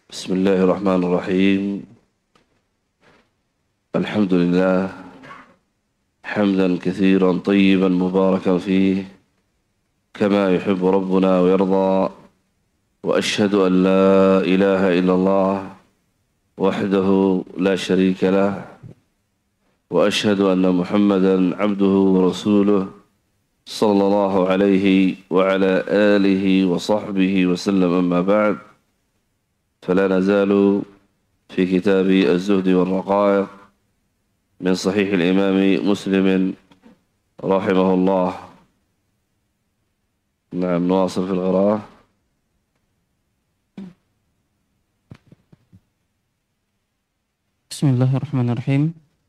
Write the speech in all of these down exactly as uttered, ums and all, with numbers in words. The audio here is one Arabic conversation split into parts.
بسم الله الرحمن الرحيم. الحمد لله حمدا كثيرا طيبا مباركا فيه كما يحب ربنا ويرضى، وأشهد أن لا إله إلا الله وحده لا شريك له، وأشهد أن محمدا عبده ورسوله صلى الله عليه وعلى آله وصحبه وسلم. أما بعد، فلا نزال في كتاب الزهد والرقائق من صحيح الإمام مسلم رحمه الله. نعم، نواصل في القراءة. بسم الله الرحمن الرحيم.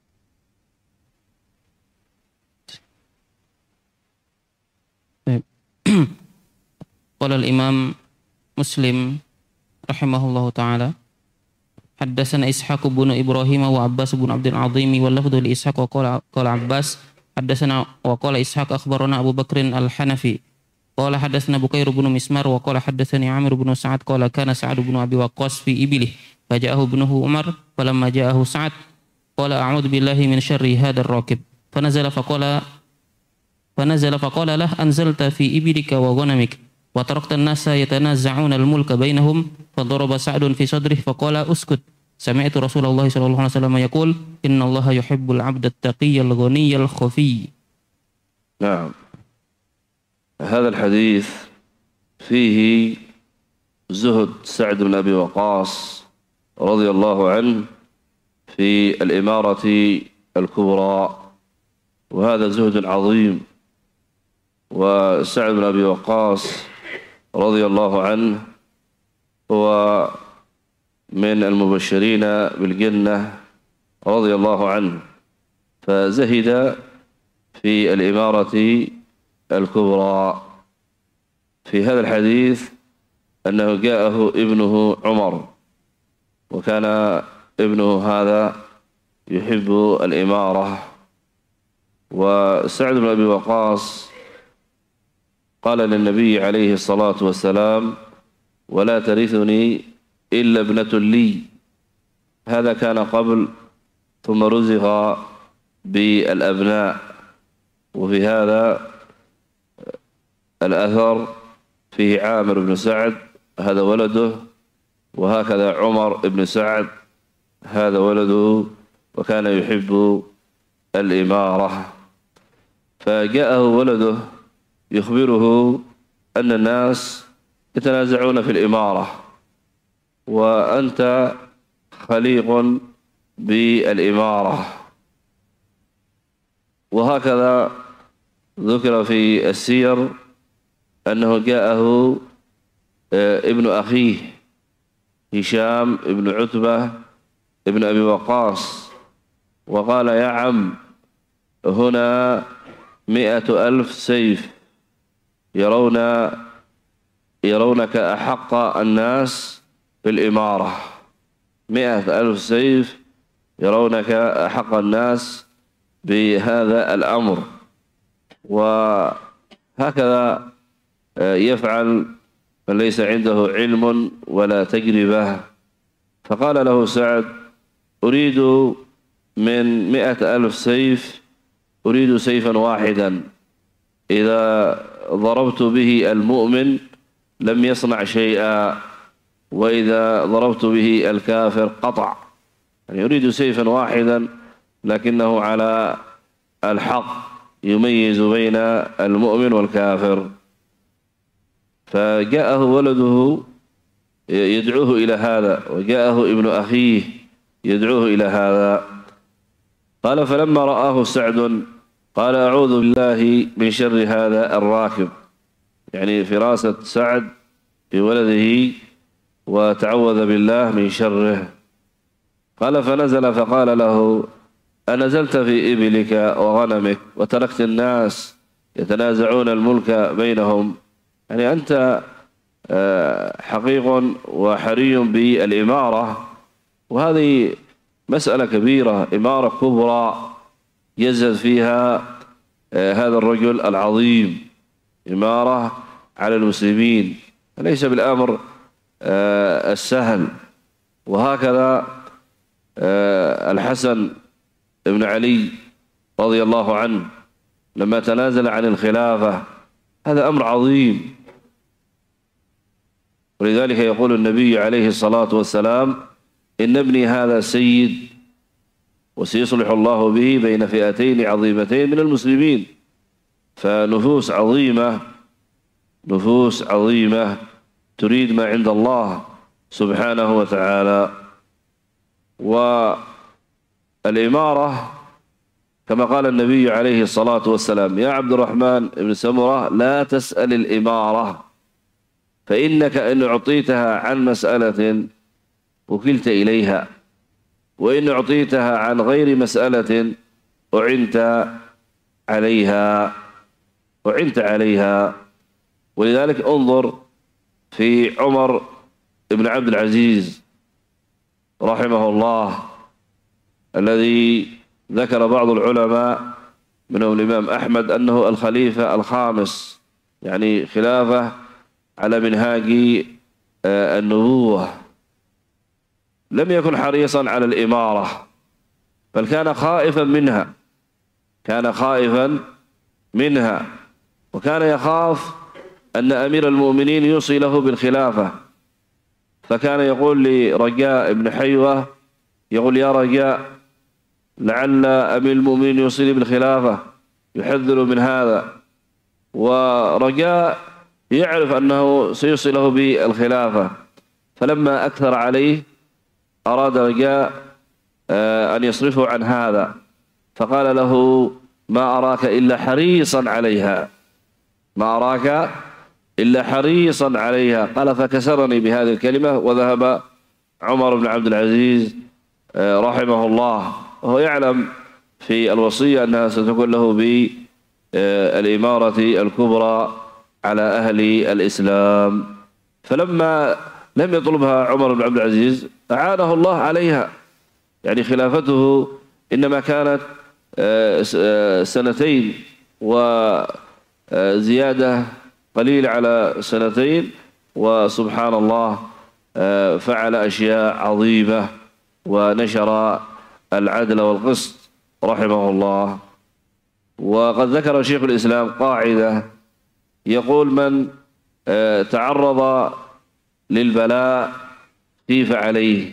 قال الإمام مسلم رحمه الله تعالى: حدثنا إسحاق بن إبراهيم وعباس بن عبد العظيم واللفظ لإسحاق وقال قال عباس حدثنا وقال إسحاق أخبرنا أبو بكر الحنفي قال حدثنا بكير بن مسمار وقال حدثني عامر بن سعد قال كان سعد بن أبي وقاص في إبله فجاءه ابنه عمر فلما جاءه سعد قال أعوذ بالله من شر هذا الراكب فنزل فقال فنزل فقال له أنزلت في إبلك وغنمك وتركت الناس يتنازعون الملك بينهم، فضرب سعد في صدره فقال اسكت، سمعت رسول الله صلى الله عليه وسلم يقول إن الله يحب العبد التقي الغني الخفي. نعم، هذا الحديث فيه زهد سعد بن أبي وقاص رضي الله عنه في الإمارة الكبرى، وهذا زهد عظيم. وسعد بن أبي وقاص رضي الله عنه هو من المبشرين بالجنة رضي الله عنه، فزهد في الإمارة الكبرى. في هذا الحديث أنه جاءه ابنه عمر، وكان ابنه هذا يحب الإمارة. وسعد بن أبي وقاص قال للنبي عليه الصلاة والسلام: ولا ترثني إلا ابنة لي. هذا كان قبل، ثم رزق بالأبناء. وفي هذا الأثر فيه عامر بن سعد هذا ولده، وهكذا عمر بن سعد هذا ولده، وكان يحب الإمارة. فجاءه ولده يخبره أن الناس يتنازعون في الإمارة، وأنت خليق بالإمارة. وهكذا ذكر في السير أنه جاءه ابن أخيه هشام ابن عتبة ابن أبي وقاص وقال: يا عم، هنا مئة ألف سيف يرون يرونك أحق الناس بالإمارة. مئة ألف سيف يرونك أحق الناس بهذا الأمر. وهكذا يفعل من ليس عنده علم ولا تجربة. فقال له سعد: أريد من مئة ألف سيف أريد سيفا واحدا، إذا ضربت به المؤمن لم يصنع شيئا، وإذا ضربت به الكافر قطع. يعني يريد سيفا واحدا لكنه على الحق، يميز بين المؤمن والكافر. فجاءه ولده يدعوه إلى هذا، وجاءه ابن أخيه يدعوه إلى هذا. قال: فلما رآه سعد قال: أعوذ بالله من شر هذا الراكب، يعني فراسة سعد في ولده، وتعوذ بالله من شره. قال: فنزل فقال له: أنزلت في إبلك وغنمك وتركت الناس يتنازعون الملك بينهم؟ يعني أنت حقيق وحري بالإمارة، وهذه مسألة كبيرة، إمارة كبرى يزهد فيها هذا الرجل العظيم، إمارة على المسلمين، ليس بالأمر السهل. وهكذا الحسن بن علي رضي الله عنه لما تنازل عن الخلافة، هذا أمر عظيم. ولذلك يقول النبي عليه الصلاة والسلام: إن ابني هذا سيد وسيصلح الله به بين فئتين عظيمتين من المسلمين. فنفوس عظيمة نفوس عظيمة تريد ما عند الله سبحانه وتعالى. والإمارة كما قال النبي عليه الصلاة والسلام: يا عبد الرحمن بن سمرة لا تسأل الإمارة، فإنك إن أعطيتها عن مسألة وكلت إليها، وإن أعطيتها عن غير مسألة أعنت عليها أعنت عليها ولذلك انظر في عمر بن عبد العزيز رحمه الله، الذي ذكر بعض العلماء منهم الإمام أحمد أنه الخليفة الخامس، يعني خلافة على منهاج النبوة. لم يكن حريصا على الإمارة، بل كان خائفا منها كان خائفا منها وكان يخاف أن أمير المؤمنين يوصي له بالخلافة. فكان يقول لرجاء بن حيوة، يقول: يا رجاء، لعل أمير المؤمنين يوصي بالخلافة، يحذر من هذا. ورجاء يعرف أنه سيوصي له بالخلافة، فلما أكثر عليه أراد رجاء أن يصرفه عن هذا، فقال له: ما أراك إلا حريصا عليها ما أراك إلا حريصا عليها قال: فكسرني بهذه الكلمة. وذهب عمر بن عبد العزيز رحمه الله وهو يعلم في الوصية أنها ستكون له بالإمارة الكبرى على أهل الإسلام. فلما لم يطلبها عمر بن عبد العزيز أعانه الله عليها، يعني خلافته إنما كانت سنتين وزيادة قليلة على سنتين، وسبحان الله فعل أشياء عظيمة ونشر العدل والقسط رحمه الله. وقد ذكر شيخ الإسلام قاعدة يقول: من تعرض للبلاء خيف عليه،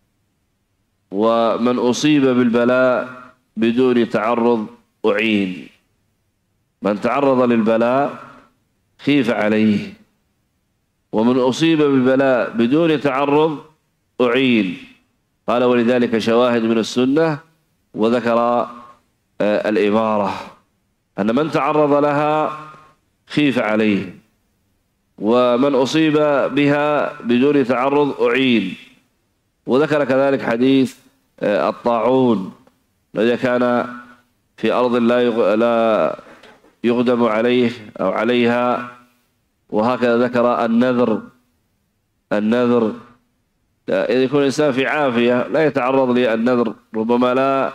ومن أصيب بالبلاء بدون تعرض أعين. من تعرض للبلاء خيف عليه، ومن أصيب بالبلاء بدون تعرض أعين. قال: ولذلك شواهد من السنة. وذكر الإمارة أن من تعرض لها خيف عليه، ومن أصيب بها بدون تعرض أعين. وذكر كذلك حديث الطاعون الذي كان في أرض لا يقدم عليه أو عليها. وهكذا ذكر النذر النذر إذا يكون الإنسان في عافية لا يتعرض للنذر، ربما لا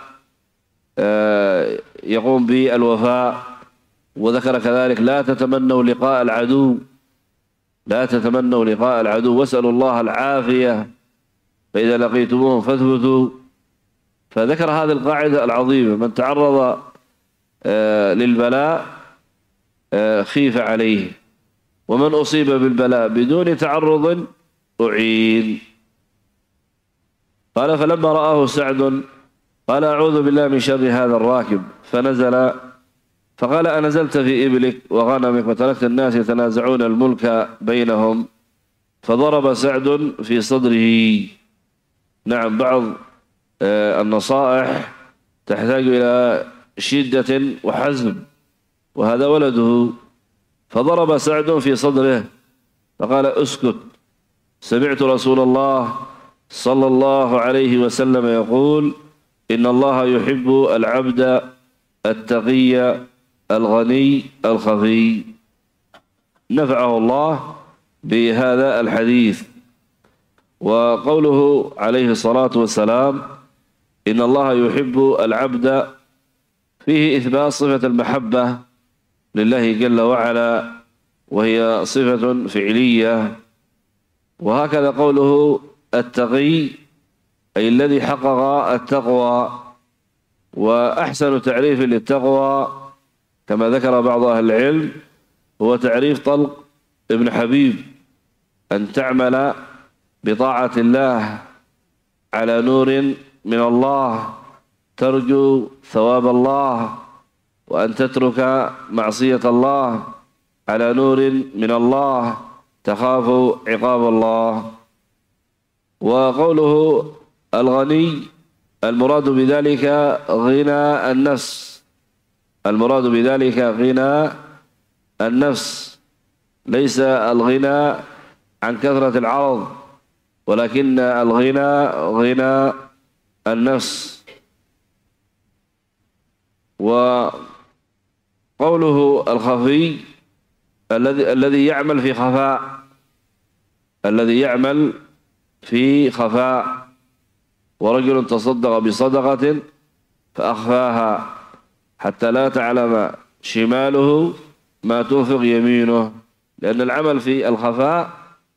يقوم بالوفاء. وذكر كذلك: لا تتمنوا لقاء العدو لا تتمنوا لقاء العدو واسألوا الله العافية، فإذا لقيتموهم فاثبتوا. فذكر هذه القاعدة العظيمة: من تعرض للبلاء خيف عليه، ومن أصيب بالبلاء بدون تعرض أعين. قال: فلما رآه سعد قال: أعوذ بالله من شر هذا الراكب. فنزل فقال: أنزلت في إبلك وغنمك وتركت الناس يتنازعون الملك بينهم. فضرب سعد في صدره. نعم، بعض النصائح تحتاج إلى شدة وحزم، وهذا ولده. فضرب سعد في صدره فقال: اسكت، سمعت رسول الله صلى الله عليه وسلم يقول: إن الله يحب العبد التقي الغني الخفي. نفعه الله بهذا الحديث. وقوله عليه الصلاة والسلام: إن الله يحب العبد، فيه إثبات صفة المحبة لله جل وعلا، وهي صفة فعلية. وهكذا قوله التقي أي الذي حقق التقوى. وأحسن تعريف للتقوى كما ذكر بعض أهل العلم هو تعريف طلق ابن حبيب: أن تعمل بطاعة الله على نور من الله ترجو ثواب الله، وأن تترك معصية الله على نور من الله تخاف عقاب الله. وقوله الغني المراد بذلك غنى النفس، المراد بذلك غنى النفس، ليس الغنى عن كثرة العرض، ولكن الغنى غنى النفس. وقوله الخفي الذي الذي يعمل في خفاء، الذي يعمل في خفاء. ورجل تصدق بصدقة فأخفاها حتى لا تعلم شماله ما تنفق يمينه، لأن العمل في الخفاء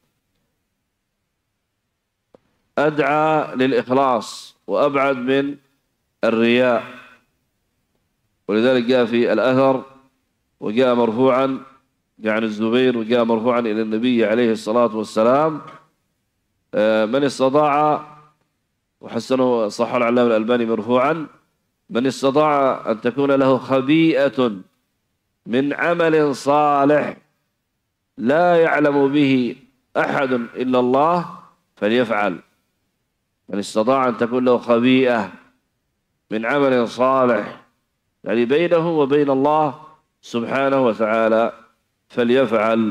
أدعى للإخلاص وأبعد من الرياء. ولذلك جاء في الأثر وجاء مرفوعا عن الزبير وجاء مرفوعا إلى النبي عليه الصلاة والسلام: من استطاع، وحسنه صح العلامة الألباني مرفوعا: من استطاع أن تكون له خبيئة من عمل صالح لا يعلم به أحد إلا الله فليفعل. من استطاع أن تكون له خبيئة من عمل صالح يعني بينه وبين الله سبحانه وتعالى فليفعل.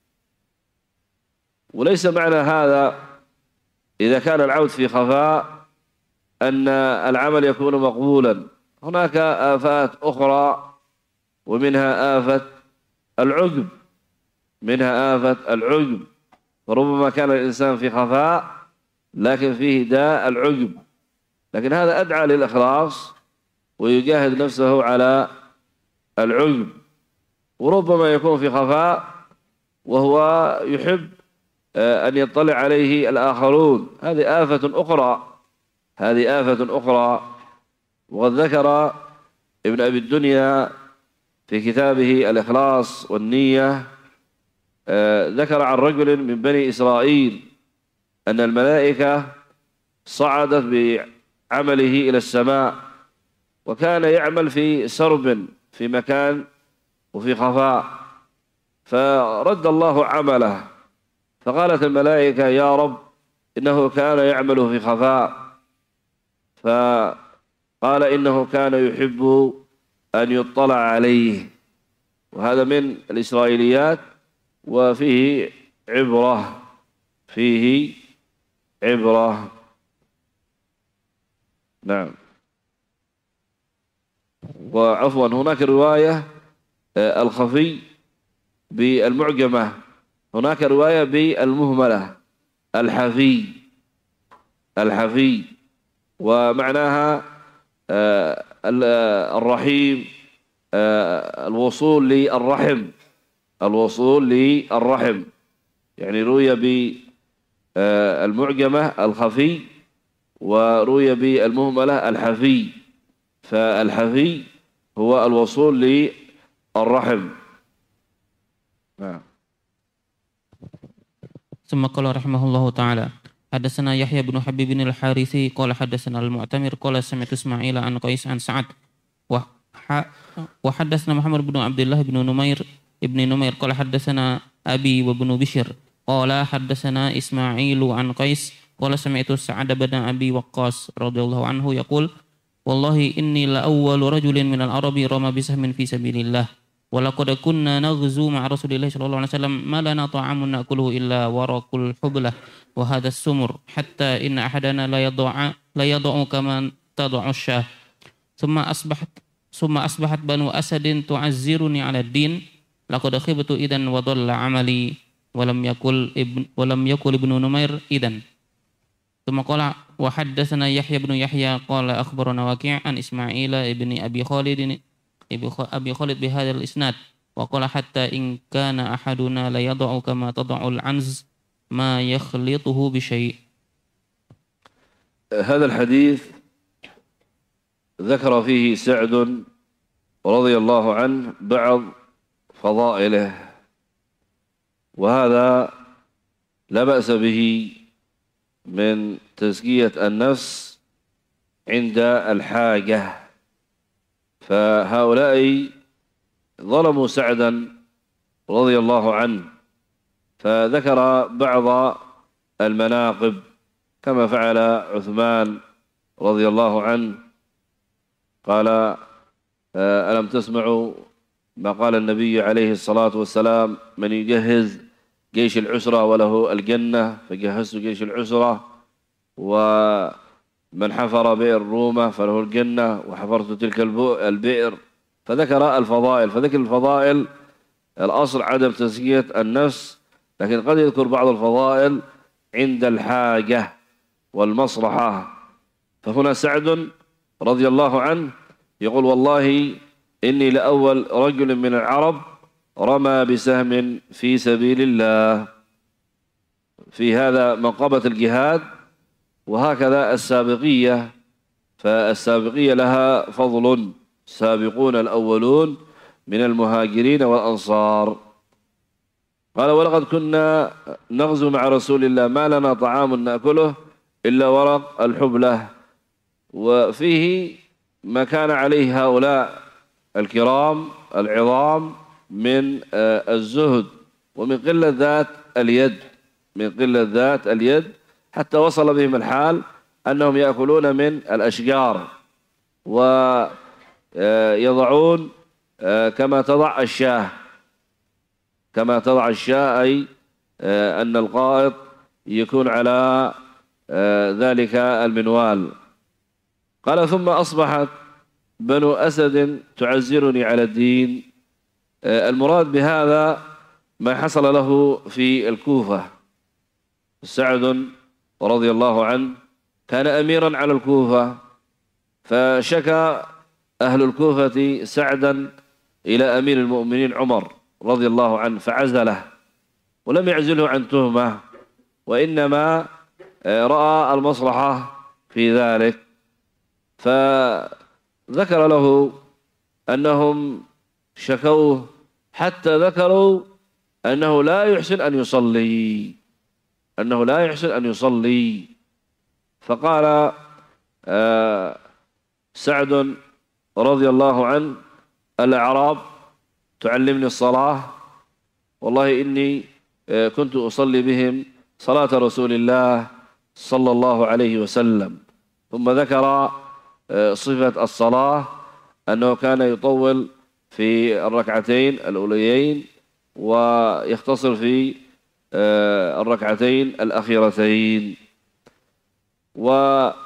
وليس معنى هذا إذا كان العود في خفاء أن العمل يكون مقبولا. هناك آفات أخرى، ومنها آفة العجب، منها آفة العجب. فربما كان الإنسان في خفاء لكن فيه داء العجب، لكن هذا أدعى للإخلاص ويجاهد نفسه على العجب. وربما يكون في خفاء وهو يحب أن يطلع عليه الآخرون، هذه آفة أخرى، هذه آفة أخرى. وقد ذكر ابن أبي الدنيا في كتابه الإخلاص والنية، ذكر عن رجل من بني إسرائيل أن الملائكة صعدت بعمله إلى السماء، وكان يعمل في سرب في مكان وفي خفاء، فرد الله عمله، فقالت الملائكة: يا رب إنه كان يعمل في خفاء. فقال: إنه كان يحب أن يطلع عليه. وهذا من الإسرائيليات وفيه عبرة، فيه عبرة. نعم. وعفوا هناك رواية الخفي بالمعجمة، هناك رواية بالمهملة الحفي، الحفي، ومعناها الرحيم، الوصول للرحم، الوصول للرحم. يعني روي بالمعجمة الخفي وروي بالمهملة الحفي، فالحفي هو الوصول للرحم. نعم. ثم قال رحمه الله تعالى: حدثنا يحيى بن حبيب بن الحارثي قال حدثنا المعتمر قال سمعت اسماعيل عن قيس عن سعد وحدثنا محمد بن عبد الله بن نمير ابن نمير قال حدثنا أبي وابن بشر قال حدثنا إسماعيل عن قيس قال سمعت سعد بن أبي وقاص رضي الله عنه يقول: والله إني لأول رجل من العرب رمى بسهم في سبيل الله ولقد كنا نغزو مع رسول الله صلى الله عليه وسلم ما لنا طعام نأكله إلا ورق الحبلة وهذا السمر حتى إن أحدنا لا يضع لا يضع كما تضع الشاه. ثم أصبحت ثم أصبحت بنو أسد تعزرني على الدين لقد خبت إذن وضل عملي ولم يقل ابن ولم يقل ابن نمير إذن. ثم قال: وحدثنا يحيى بن يحيى قال أخبرنا وكيع عن إسماعيل ابن أبي خالد أبي خالد بهذا الإسناد وقال: حتى إن كان أحدنا لا يضع كما تضع العنز ما يخلطه بشيء. هذا الحديث ذكر فيه سعد رضي الله عنه بعض فضائله، وهذا لا بأس به من تزكية النفس عند الحاجة. فهؤلاء ظلموا سعدا رضي الله عنه، فذكر بعض المناقب كما فعل عثمان رضي الله عنه. قال: ألم تسمعوا ما قال النبي عليه الصلاة والسلام: من يجهز جيش العسرة وله الجنة، فجهزت جيش العسرة، ومن حفر بئر رومة فله الجنة، وحفرت تلك البئر. فذكر الفضائل. فذكر الفضائل الأصل عدم تزكية النفس، لكن قد يذكر بعض الفضائل عند الحاجة والمصلحة. فهنا سعد رضي الله عنه يقول: والله إني لأول رجل من العرب رمى بسهم في سبيل الله. في هذا منقبة الجهاد، وهكذا السابقية، فالسابقية لها فضل: السابقون الأولون من المهاجرين والأنصار. قال: ولقد كنا نغزو مع رسول الله ما لنا طعام نأكله إلا ورق الحبلة. وفيه ما كان عليه هؤلاء الكرام العظام من الزهد ومن قلة ذات اليد، من قلة ذات اليد، حتى وصل بهم الحال أنهم يأكلون من الأشجار ويضعون كما تضع الشاة، كما تضع الشاة، أي أن القائط يكون على ذلك المنوال. قال: ثم أصبحت بنو أسد تعزرني على الدين. المراد بهذا ما حصل له في الكوفة. سعد رضي الله عنه كان أميرا على الكوفة، فشكى أهل الكوفة سعدا إلى أمير المؤمنين عمر رضي الله عنه، فعزله، ولم يعزله عن تهمة، وإنما رأى المصلحة في ذلك. فذكر له أنهم شكوه حتى ذكروا أنه لا يحسن أن يصلي، أنه لا يحسن أن يصلي. فقال آه سعد رضي الله عنه: الأعراب تعلمني الصلاة، والله إني آه كنت أصلي بهم صلاة رسول الله صلى الله عليه وسلم. ثم ذكر آه صفة الصلاة، أنه كان يطول في الركعتين الأوليين ويختصر في آه الركعتين الأخيرتين. وأرسل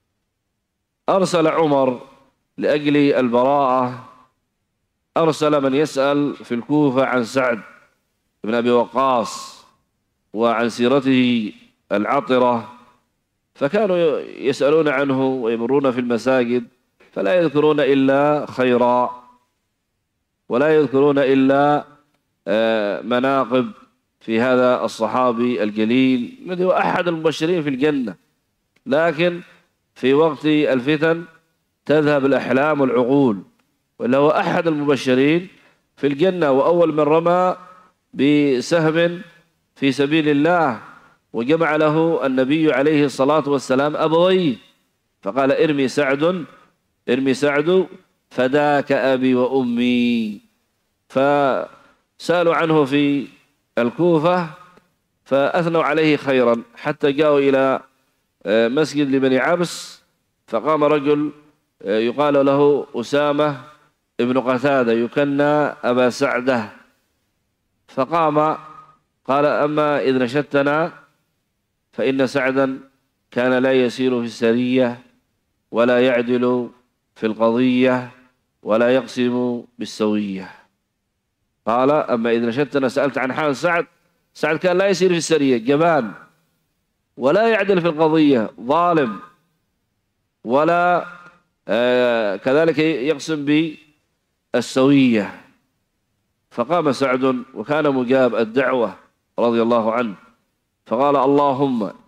عمر لأجل البراءة، أرسل من يسأل في الكوفة عن سعد بن أبي وقاص وعن سيرته العطرة، فكانوا يسألون عنه ويمرون في المساجد فلا يذكرون إلا خيرا، ولا يذكرون إلا مناقب في هذا الصحابي الجليل الذي هو أحد المبشرين في الجنة. لكن في وقت الفتن تذهب الأحلام والعقول، ولا هو أحد المبشرين في الجنة، وأول من رمى بسهم في سبيل الله، وجمع له النبي عليه الصلاة والسلام أبويه، فقال: ارمي سعد، ارمي سعد فداك أبي وأمي. فسألوا عنه في الكوفة فأثنوا عليه خيرا، حتى جاءوا إلى مسجد لبني عبس، فقام رجل يقال له أسامة ابن قتادة يكنى أبا سعدة، فقام قال: أما إذ نشدتنا فإن سعدا كان لا يسير في السرية ولا يعدل في القضية ولا يقسم بالسوية. قال: أما إذ نشدتنا، سألت عن حال سعد. سعد كان لا يسير في السرية، جبان، ولا يعدل في القضية، ظالم، ولا آه كذلك يقسم بالسوية. فقام سعد وكان مجاب الدعوة رضي الله عنه، فقال: اللهم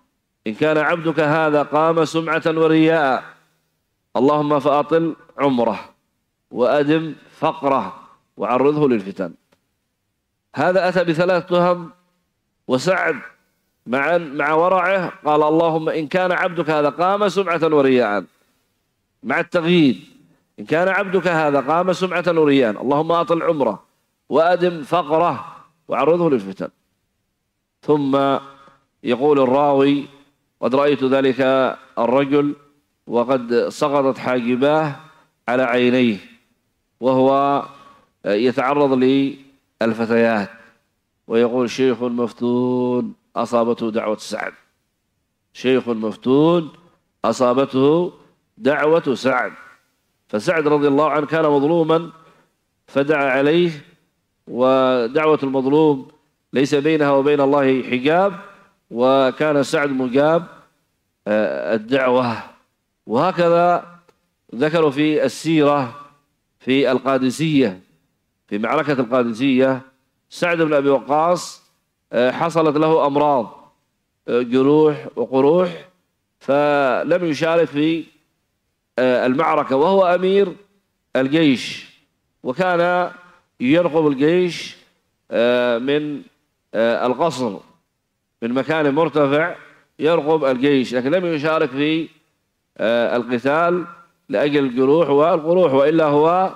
إن كان عبدك هذا قام سمعة ورياء اللهم فأطل عمره وأدم فقره وعرضه للفتن. هذا أتى بثلاث تهم، وسعد مع مع ورعه قال اللهم إن كان عبدك هذا قام سمعة ورياء، مع التغيير، إن كان عبدك هذا قام سمعة ورياء اللهم أطل عمره وأدم فقره وعرضه للفتن. ثم يقول الراوي قد رأيت ذلك الرجل وقد سقطت حاجباه على عينيه وهو يتعرض للفتيات، ويقول شيخ مفتون أصابته دعوة سعد، شيخ مفتون أصابته دعوة سعد. فسعد رضي الله عنه كان مظلوما فدعا عليه، ودعوة المظلوم ليس بينها وبين الله حجاب، وكان سعد مجاب الدعوة. وهكذا ذكروا في السيرة في القادسية، في معركة القادسية سعد بن أبي وقاص حصلت له أمراض جروح وقروح فلم يشارك في المعركة، وهو أمير الجيش، وكان يرقب الجيش من القصر من مكان مرتفع يرقب الجيش، لكن لم يشارك في القتال لأجل الجروح والقروح، وإلا هو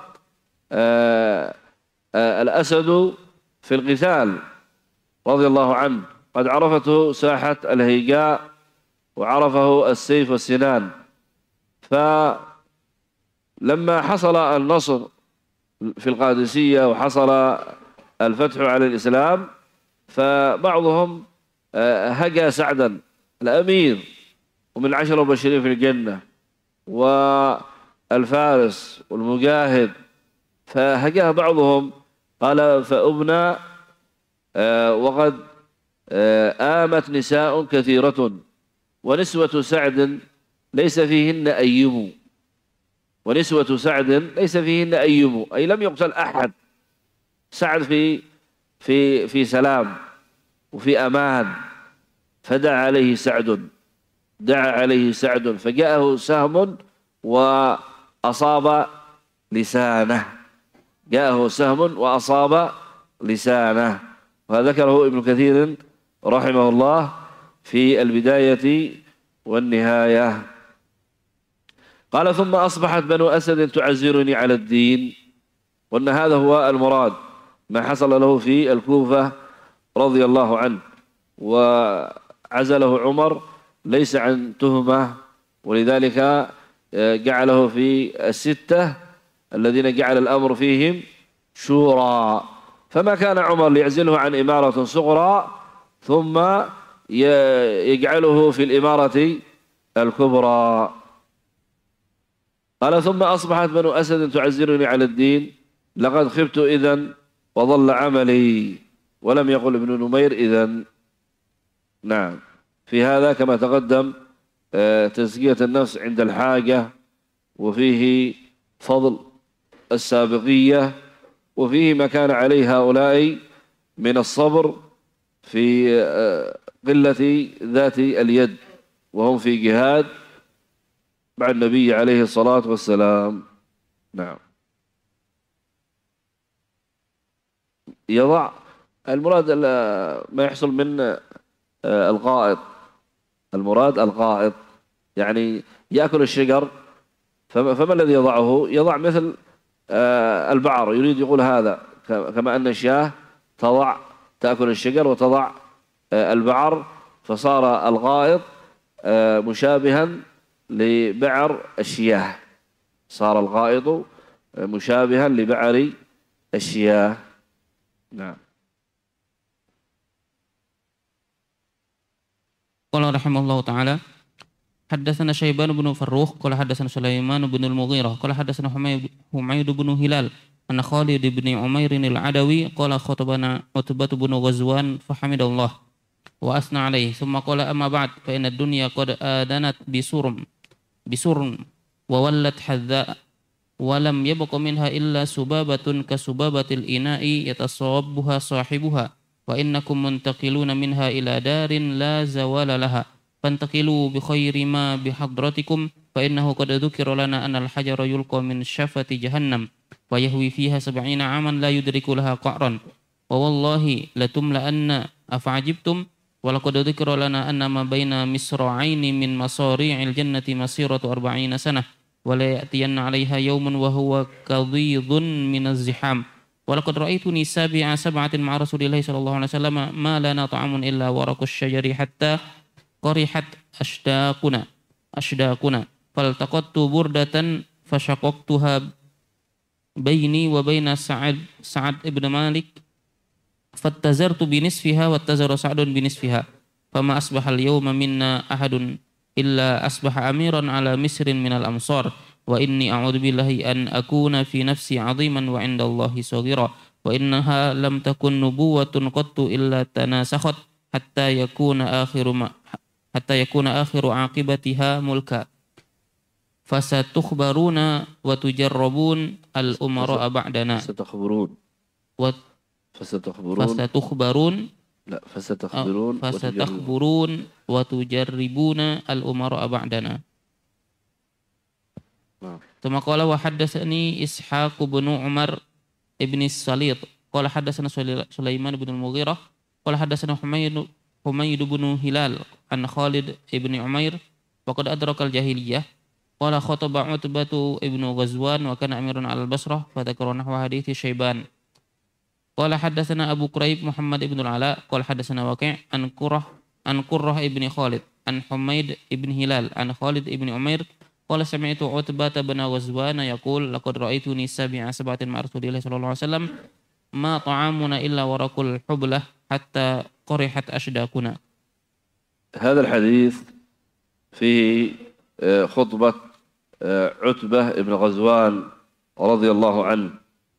الأسد في القتال رضي الله عنه، قد عرفته ساحة الهيجاء وعرفه السيف والسنان. فلما حصل النصر في القادسية وحصل الفتح على الإسلام، فبعضهم هجا سعدا الأمير ومن العشرة المبشرين في الجنة والفارس والمجاهد، فهجاه بعضهم قال فأبنى وقد آمت نساء كثيرة ونسوة سعد ليس فيهن أيم، ونسوة سعد ليس فيهن أيم، أي لم يقتل أحد، سعد في في في سلام وفي أمان. فدعا عليه سعد، دعا عليه سعد فجاءه سهم وأصاب لسانه، جاءه سهم وأصاب لسانه. وهذا ذكره ابن كثير رحمه الله في البداية والنهاية. قال ثم أصبحت بنو أسد تعزرني على الدين، وأن هذا هو المراد ما حصل له في الكوفة رضي الله عنه، وعزله عمر ليس عن تهمة، ولذلك جعله في الستة الذين جعل الأمر فيهم شورى. فما كان عمر ليعزله عن إمارة صغرى ثم يجعله في الإمارة الكبرى. قال ثم أصبحت بنو أسد تعزرني على الدين لقد خبت إذن وضل عملي، ولم يقل ابن نمير إذن. نعم، في هذا كما تقدم تزكية النفس عند الحاجة، وفيه فضل السابقية، وفيه ما كان عليه هؤلاء من الصبر في قلة ذات اليد وهم في جهاد مع النبي عليه الصلاة والسلام. نعم. يضع المراد ما يحصل من القائط، المراد القائط يعني يأكل الشجر، فما الذي يضعه؟ يضع مثل البعر، يريد يقول هذا كما أن الشاة تضع تأكل الشجر وتضع البعر، فصار الغائط مشابها لبعر الشياه، صار الغائط مشابها لبعر الشياه. نعم. قال رحمه الله تعالى حدثنا شيبان بن فروخ قال حدثنا سليمان بن المغيرة قال حدثنا حميد بن هلال أن خالد بن عمير العدوي قال خطبنا عتبة بن غزوان فحمد الله وأثنى عليه ثم قال أما بعد فإن الدنيا قد آذنت بسرم بسرم وولت حذاء ولم يبق منها إلا سبابة كسبابة الإناء يتصابها صاحبها وإنكم منتقلون منها إلى دار لا زوال لها فانتقلوا بخير ما بحضرتكم فإنه قد ذكر لنا أن الحجر يلقى من شفة جهنم ويهوي فيها سبعين عاما لا يدرك لها قعرا ووالله لتملأن أفعجبتم ولقد ذكر لنا أن ما بين مصراعين من مصاريع الجنة مسيرة أربعين سنة ولا يأتين عليها يوم وهو كضيض من الزحام ولقد رأيتني سابع سبعة مع رسول الله صلى الله عليه وسلم ما لنا طعام إلا ورق الشجر حتى قرحت أشداقنا أشداقنا فالتقطت بردة فشققتها بيني وبين سعد سعد بن مالك فاتزرت بنصفها واتزر سعد بنصفها فما أصبح اليوم منا أحد إلا أصبح أميرا على مصر من الأمصار وإني أعوذ بالله أن أكون في نفسي عظيما وعند الله صغيرا وإنها لم تكن نبوة قط إلا تناسخت حتى يكون آخر ما حتى يكون آخر عاقبتها ملكا فستخبرون وتجربون الأمراء بعدنا ستخبرون و فستخبرون فستخبرون لا فستخبرون فستخبرون وتجربون الأمراء بعدنا. ثم قال وحدثني إسحاق بن عمر ابن الصليط قال حدثنا سليمان بن المغيرة قال حدثنا حميد حميد بن هلال عن خالد بن عمير وقد أدرك الجاهلية قال خطب عتبة ابن غزوان وكان أميرا على البصرة فذكر نحو حديث شيبان قال حدثنا أبو كريب محمد بن العلاء قال حدثنا وكيع عن قرة عن قرة ابن خالد عن حميد بن هلال عن خالد بن عمير قال سمعت عتبة بن غزوان يقول لقد رأيتني سبع سبعة مع رسول الله صلى الله عليه وسلم ما طعامنا إلا ورق الحبلة حتى قرحت أشداقنا. هذا الحديث فيه خطبة عتبة بن غزوان رضي الله عنه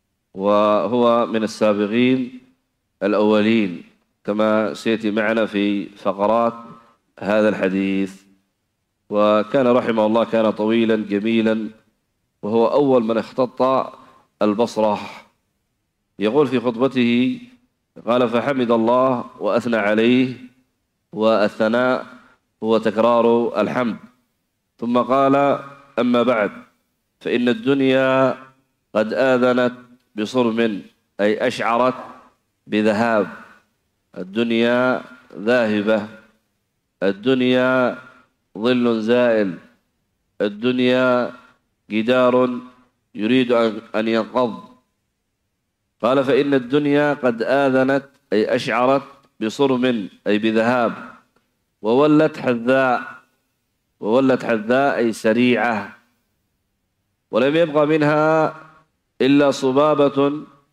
وهو من السابقين الأولين كما سيأتي معنا في فقرات هذا الحديث. وكان رحمه الله كان طويلا جميلا وهو أول من اختط البصرة. يقول في خطبته قال فحمد الله وأثنى عليه والثناء هو تكرار الحمد ثم قال أما بعد فإن الدنيا قد آذنت بصرم أي أشعرت بذهاب. الدنيا ذاهبة، الدنيا ظل زائل، الدنيا جدار يريد أن ينقض. قال فإن الدنيا قد آذنت أي أشعرت بصرم أي بذهاب وولت حذاء وولت حذاء أي سريعة ولم يبقى منها إلا صبابة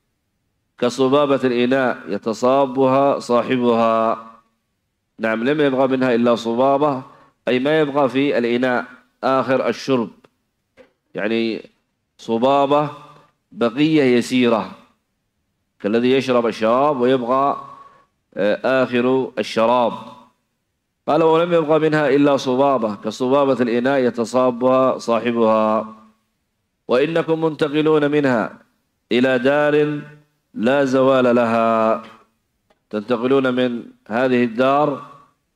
كصبابة الإناء يتصابها صاحبها. نعم لم يبقى منها إلا صبابة أي ما يبقى في الإناء آخر الشرب، يعني صبابة بقية يسيرة كالذي يشرب الشراب ويبقى آخر الشراب. قال ولم يبقى منها إلا صبابة كصبابة الإناء يتصابها صاحبها. وإنكم منتقلون منها إلى دار لا زوال لها، تنتقلون من هذه الدار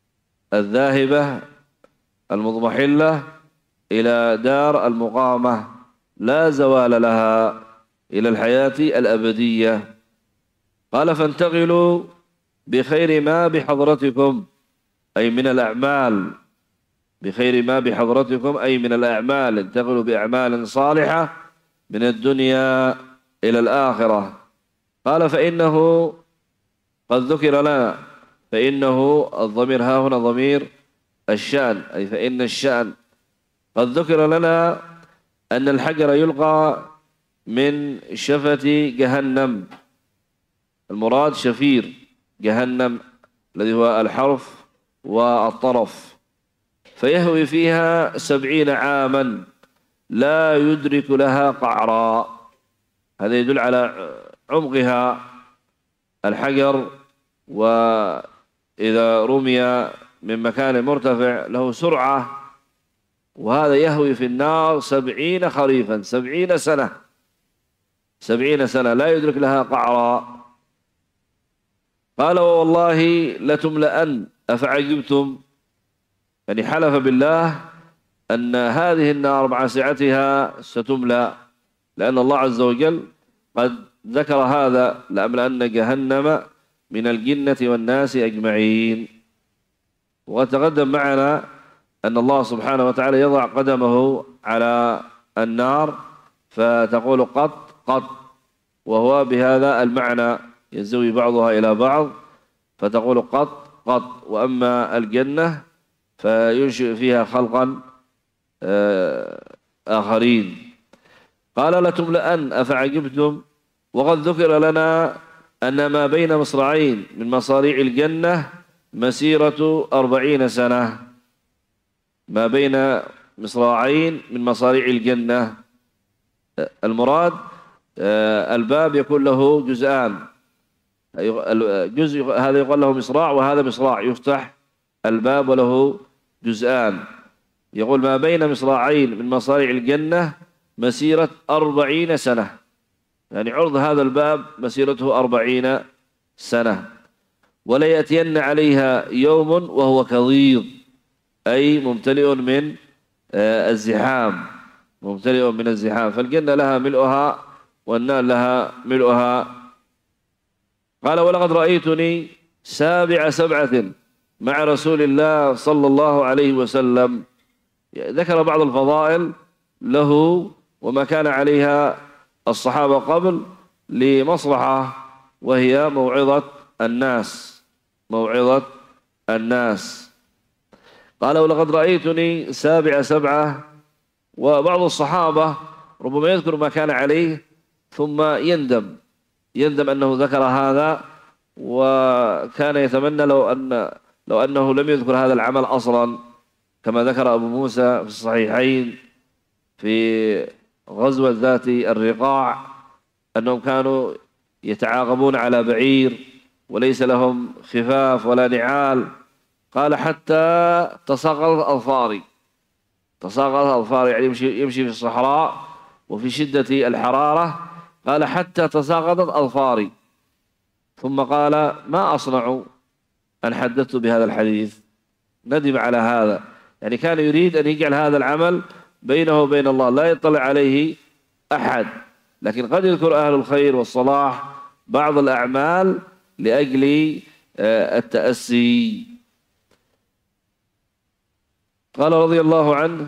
الذاهبة المضمحلة إلى دار المقامة لا زوال لها إلى الحياة الأبدية. قال فانتقلوا بخير ما بحضرتكم أي من الأعمال، بخير ما بحضرتكم أي من الأعمال، انتقلوا بأعمال صالحة من الدنيا إلى الآخرة. قال فإنه قد ذكر لنا، فإنه الضمير ها هنا ضمير الشأن أي فإن الشأن قد ذكر لنا أن الحجر يلقى من شفة جهنم، المراد شفير جهنم الذي هو الحرف والطرف، فيهوي فيها سبعين عاما لا يدرك لها قعرا. هذا يدل على عمقها. الحجر وإذا رمي من مكان مرتفع له سرعة، وهذا يهوي في النار سبعين خريفا سبعين سنة سبعين سنة لا يدرك لها قعرا. قال والله لتملأن أفعجبتم يعني حلف بالله أن هذه النار مع سعتها ستملأ، لأن الله عز وجل قد ذكر هذا: لأملأن جهنم من الجنة والناس أجمعين. وتقدم معنا أن الله سبحانه وتعالى يضع قدمه على النار فتقول قط قط، وهو بهذا المعنى يزوي بعضها إلى بعض، فتقول قط قط. وأما الجنة فينشئ فيها خلقا آخرين. قال: لتملأن أفعجبتم، وقد ذكر لنا أن ما بين مصراعين من مصاريع الجنة مسيرة أربعين سنة. ما بين مصراعين من مصاريع الجنة، المراد الباب يكون له جزءان، جزء هذا يقال له مصراع وهذا مصراع، يفتح الباب وله جزءان. يقول: ما بين مصراعين من مصاريع الجنة مسيرة أربعين سنة، يعني عرض هذا الباب مسيرته أربعين سنة. ولا يأتين عليها يوم وهو كظيظ، أي ممتلئ من الزحام، ممتلئ من الزحام. فالجنة لها ملؤها والنار لها ملؤها. قال: ولقد رأيتني سابع سبعة مع رسول الله صلى الله عليه وسلم. ذكر بعض الفضائل له وما كان عليها الصحابة قبل لمصلحة، وهي موعظة الناس، موعظة الناس. قال: ولقد رأيتني سابع سبعة. وبعض الصحابة ربما يذكر ما كان عليه ثم يندم، يندم أنه ذكر هذا، وكان يتمنى لو أن لو أنه لم يذكر هذا العمل أصلا، كما ذكر أبو موسى في الصحيحين في غزوة ذات الرقاع أنهم كانوا يتعاقبون على بعير وليس لهم خفاف ولا نعال. قال: حتى تساقطت أظفاري، تساقطت أظفاري يعني يمشي, يمشي في الصحراء وفي شدة الحرارة. قال: حتى تساقطت أظفاري. ثم قال: ما أصنع أن حدثت بهذا الحديث. ندم على هذا، يعني كان يريد أن يجعل هذا العمل بينه وبين الله لا يطلع عليه أحد، لكن قد يذكر أهل الخير والصلاح بعض الأعمال لأجل التأسي. قال رضي الله عنه: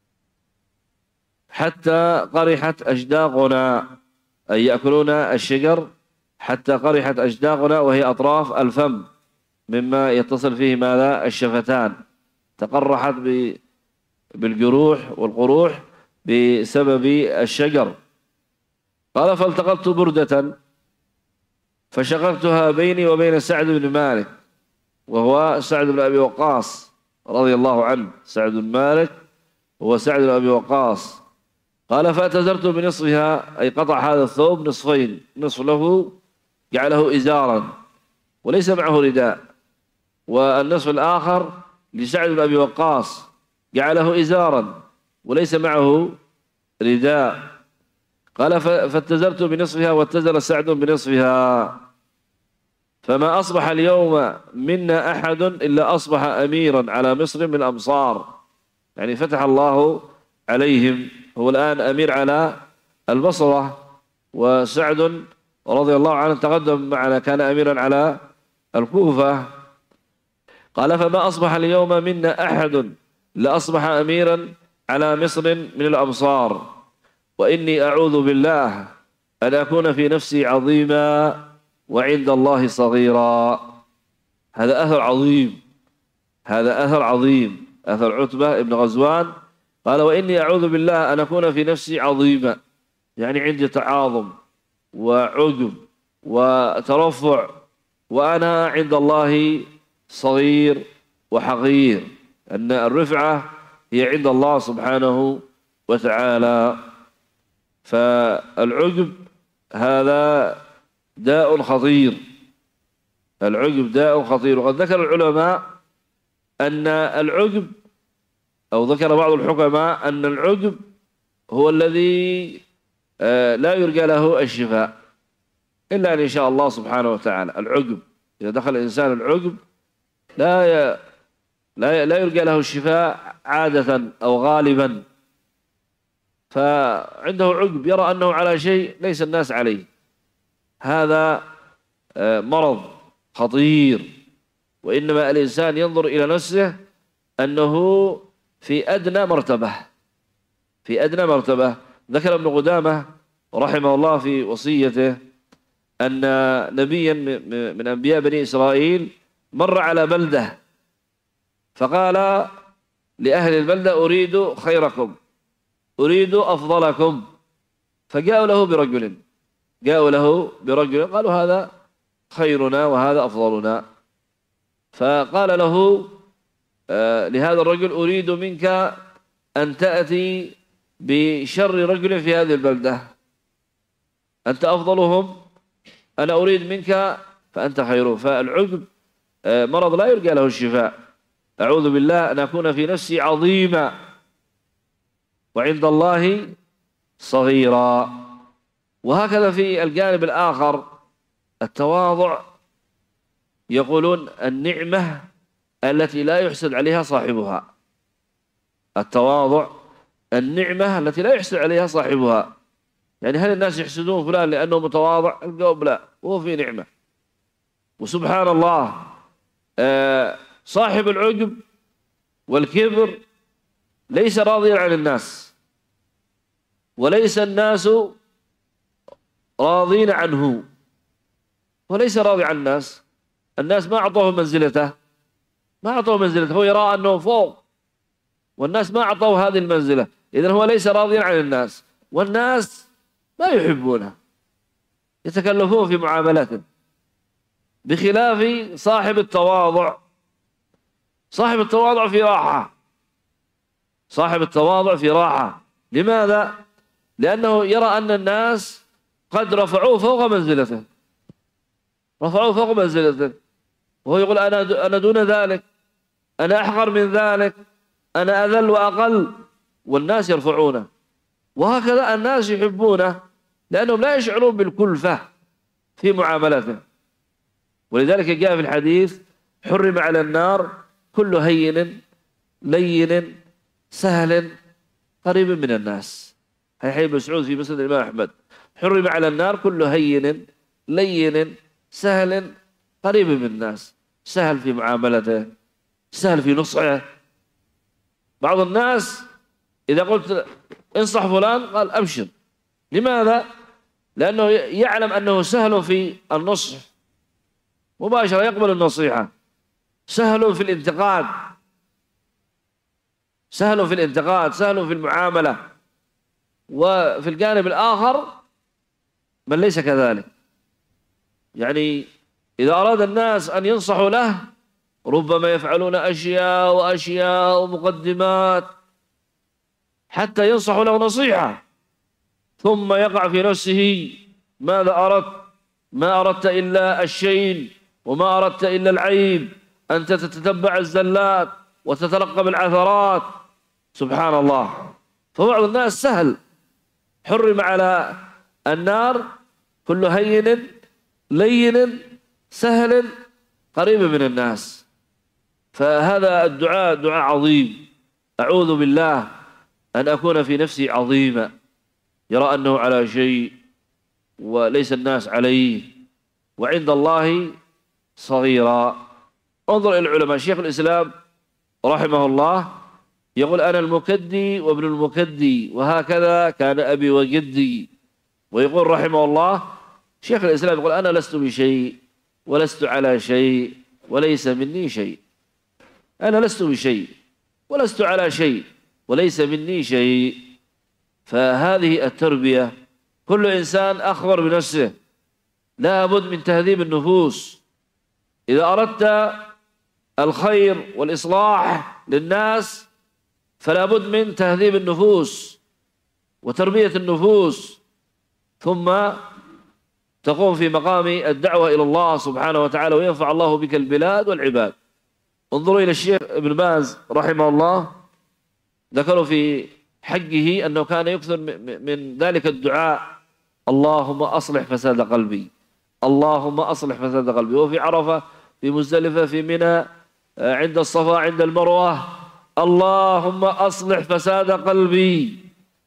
حتى قرحت أشداقنا، أي يأكلون الشجر حتى قرحت أشداقنا، وهي أطراف الفم مما يتصل فيه ماذا؟ الشفتان، تقرحت بالجروح والقروح بسبب الشجر. قال: فالتقطت بردة فشققتها بيني وبين سعد بن مالك، وهو سعد بن أبي وقاص رضي الله عنه. سعد بن مالك هو سعد بن أبي وقاص. قال: فأتزرت بنصفها، أي قطع هذا الثوب نصفين، نصف له جعله إزارا وليس معه رداء، والنصف الآخر لسعد بن أبي وقاص جعله إزارا وليس معه رداء. قال: فاتزرت بنصفها واتزر سعد بنصفها، فما أصبح اليوم منا أحد إلا أصبح أميرا على مصر من الأمصار، يعني فتح الله عليهم، هو الآن أمير على البصرة. وسعد رضي الله عنه تقدم معنا كان أميرا على الكوفة. قال: فما أصبح اليوم منا أحد لأصبح أميرا على مصر من الأمصار، وإني أعوذ بالله أن أكون في نفسي عظيما وعند الله صغيرا. هذا أثر عظيم، هذا أثر عظيم، أثر عتبة ابن غزوان. قال: وإني أعوذ بالله أن أكون في نفسي عظيما، يعني عندي تعاظم وعجب وترفع، وأنا عند الله صغير وحقير، أن الرفعة هي عند الله سبحانه وتعالى. فالعجب هذا داء خطير، العجب داء خطير. وقد ذكر العلماء أن العجب، أو ذكر بعض الحكماء أن العجب هو الذي لا يرجى له الشفاء إلا أن يشاء الله سبحانه وتعالى. العجب إذا دخل الإنسان العجب لا لا لا يلقى له الشفاء عادة أو غالبا، فعنده عجب يرى أنه على شيء ليس الناس عليه. هذا مرض خطير، وإنما الإنسان ينظر إلى نفسه أنه في أدنى مرتبة، في أدنى مرتبة. ذكر ابن قدامة رحمه الله في وصيته أن نبيا من أنبياء بني إسرائيل مر على بلدة فقال لأهل البلدة أريد خيركم، أريد أفضلكم، فجاءوا له برجل جاءوا له برجل قالوا هذا خيرنا وهذا أفضلنا. فقال له آه لهذا الرجل أريد منك أن تأتي بشر رجل في هذه البلدة، أنت أفضلهم، أنا أريد منك فأنت خيره. فالعجب آه مرض لا يرجى له الشفاء. أعوذ بالله أن أكون في نفسي عظيما وعند الله صغيرا. وهكذا في الجانب الآخر التواضع، يقولون النعمة التي لا يحسد عليها صاحبها. التواضع النعمة التي لا يحسد عليها صاحبها. يعني هل الناس يحسدون فلان لأنه متواضع؟ الجواب لا، وهو في نعمة. وسبحان الله آه صاحب العجب والكبر ليس راضيا عن الناس، وليس الناس راضين عنه، وليس راضي عن الناس. الناس ما أعطوه منزلته، ما أعطوه منزلته، هو يرى أنه فوق، والناس ما أعطوه هذه المنزلة. إذن هو ليس راضيا عن الناس، والناس ما يحبونه، يتكلفون في معاملته. بخلاف صاحب التواضع، صاحب التواضع في راحة، صاحب التواضع في راحة. لماذا؟ لأنه يرى أن الناس قد رفعوه فوق منزلته، رفعوه فوق منزلته، وهو يقول أنا أنا دون ذلك، أنا أحقر من ذلك، أنا أذل وأقل، والناس يرفعونه. وهكذا الناس يحبونه لأنهم لا يشعرون بالكلفة في معاملته. ولذلك جاء في الحديث حرم على النار كل هين لين سهل قريب من الناس. هي حديث مسعود في مسند الإمام أحمد. حرم على النار كل هين لين سهل قريب من الناس، سهل في معاملته، سهل في نصحه. بعض الناس إذا قلت انصح فلان قال أبشر. لماذا؟ لأنه يعلم أنه سهل في النصح، مباشرة يقبل النصيحة، سهل في الانتقاد، سهل في الانتقاد، سهل في المعاملة. وفي الجانب الآخر من ليس كذلك، يعني إذا أراد الناس أن ينصحوا له ربما يفعلون أشياء وأشياء ومقدمات حتى ينصحوا له نصيحة، ثم يقع في نفسه ماذا أردت؟ ما أردت إلا الشين، وما أردت إلا العيب، أنت تتتبع الزلات وتتلقب العثرات. سبحان الله. فبعض الناس سهل، حرم على النار كل هين لين سهل قريب من الناس. فهذا الدعاء دعاء عظيم. أعوذ بالله أن أكون في نفسي عظيما، يرى أنه على شيء وليس الناس عليه، وعند الله صغيرا. انظر إلى العلماء. شيخ الإسلام رحمه الله يقول أنا المكدي وابن المكدي، وهكذا كان أبي وجدي. ويقول رحمه الله شيخ الإسلام يقول أنا لست بشيء ولست على شيء وليس مني شيء. أنا لست بشيء ولست على شيء وليس مني شيء. فهذه التربية، كل إنسان أخبر بنفسه، لا بد من تهذيب النفوس. إذا أردت الخير والإصلاح للناس فلا بد من تهذيب النفوس وتربية النفوس، ثم تقوم في مقام الدعوة إلى الله سبحانه وتعالى، وينفع الله بك البلاد والعباد. انظروا إلى الشيخ ابن باز رحمه الله، ذكروا في حقه أنه كان يكثر من ذلك الدعاء: اللهم أصلح فساد قلبي، اللهم أصلح فساد قلبي. وفي عرفة، في مزدلفة، في منى، عند الصفا عند المروة: اللهم أصلح فساد قلبي.